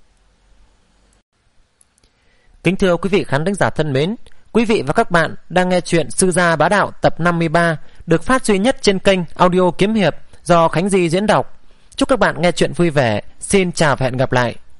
Kính thưa quý vị khán thính giả thân mến, quý vị và các bạn đang nghe chuyện Sư Gia Bá Đạo tập năm mươi ba, được phát duy nhất trên kênh Audio Kiếm Hiệp do Khánh Di diễn đọc. Chúc các bạn nghe chuyện vui vẻ. Xin chào và hẹn gặp lại.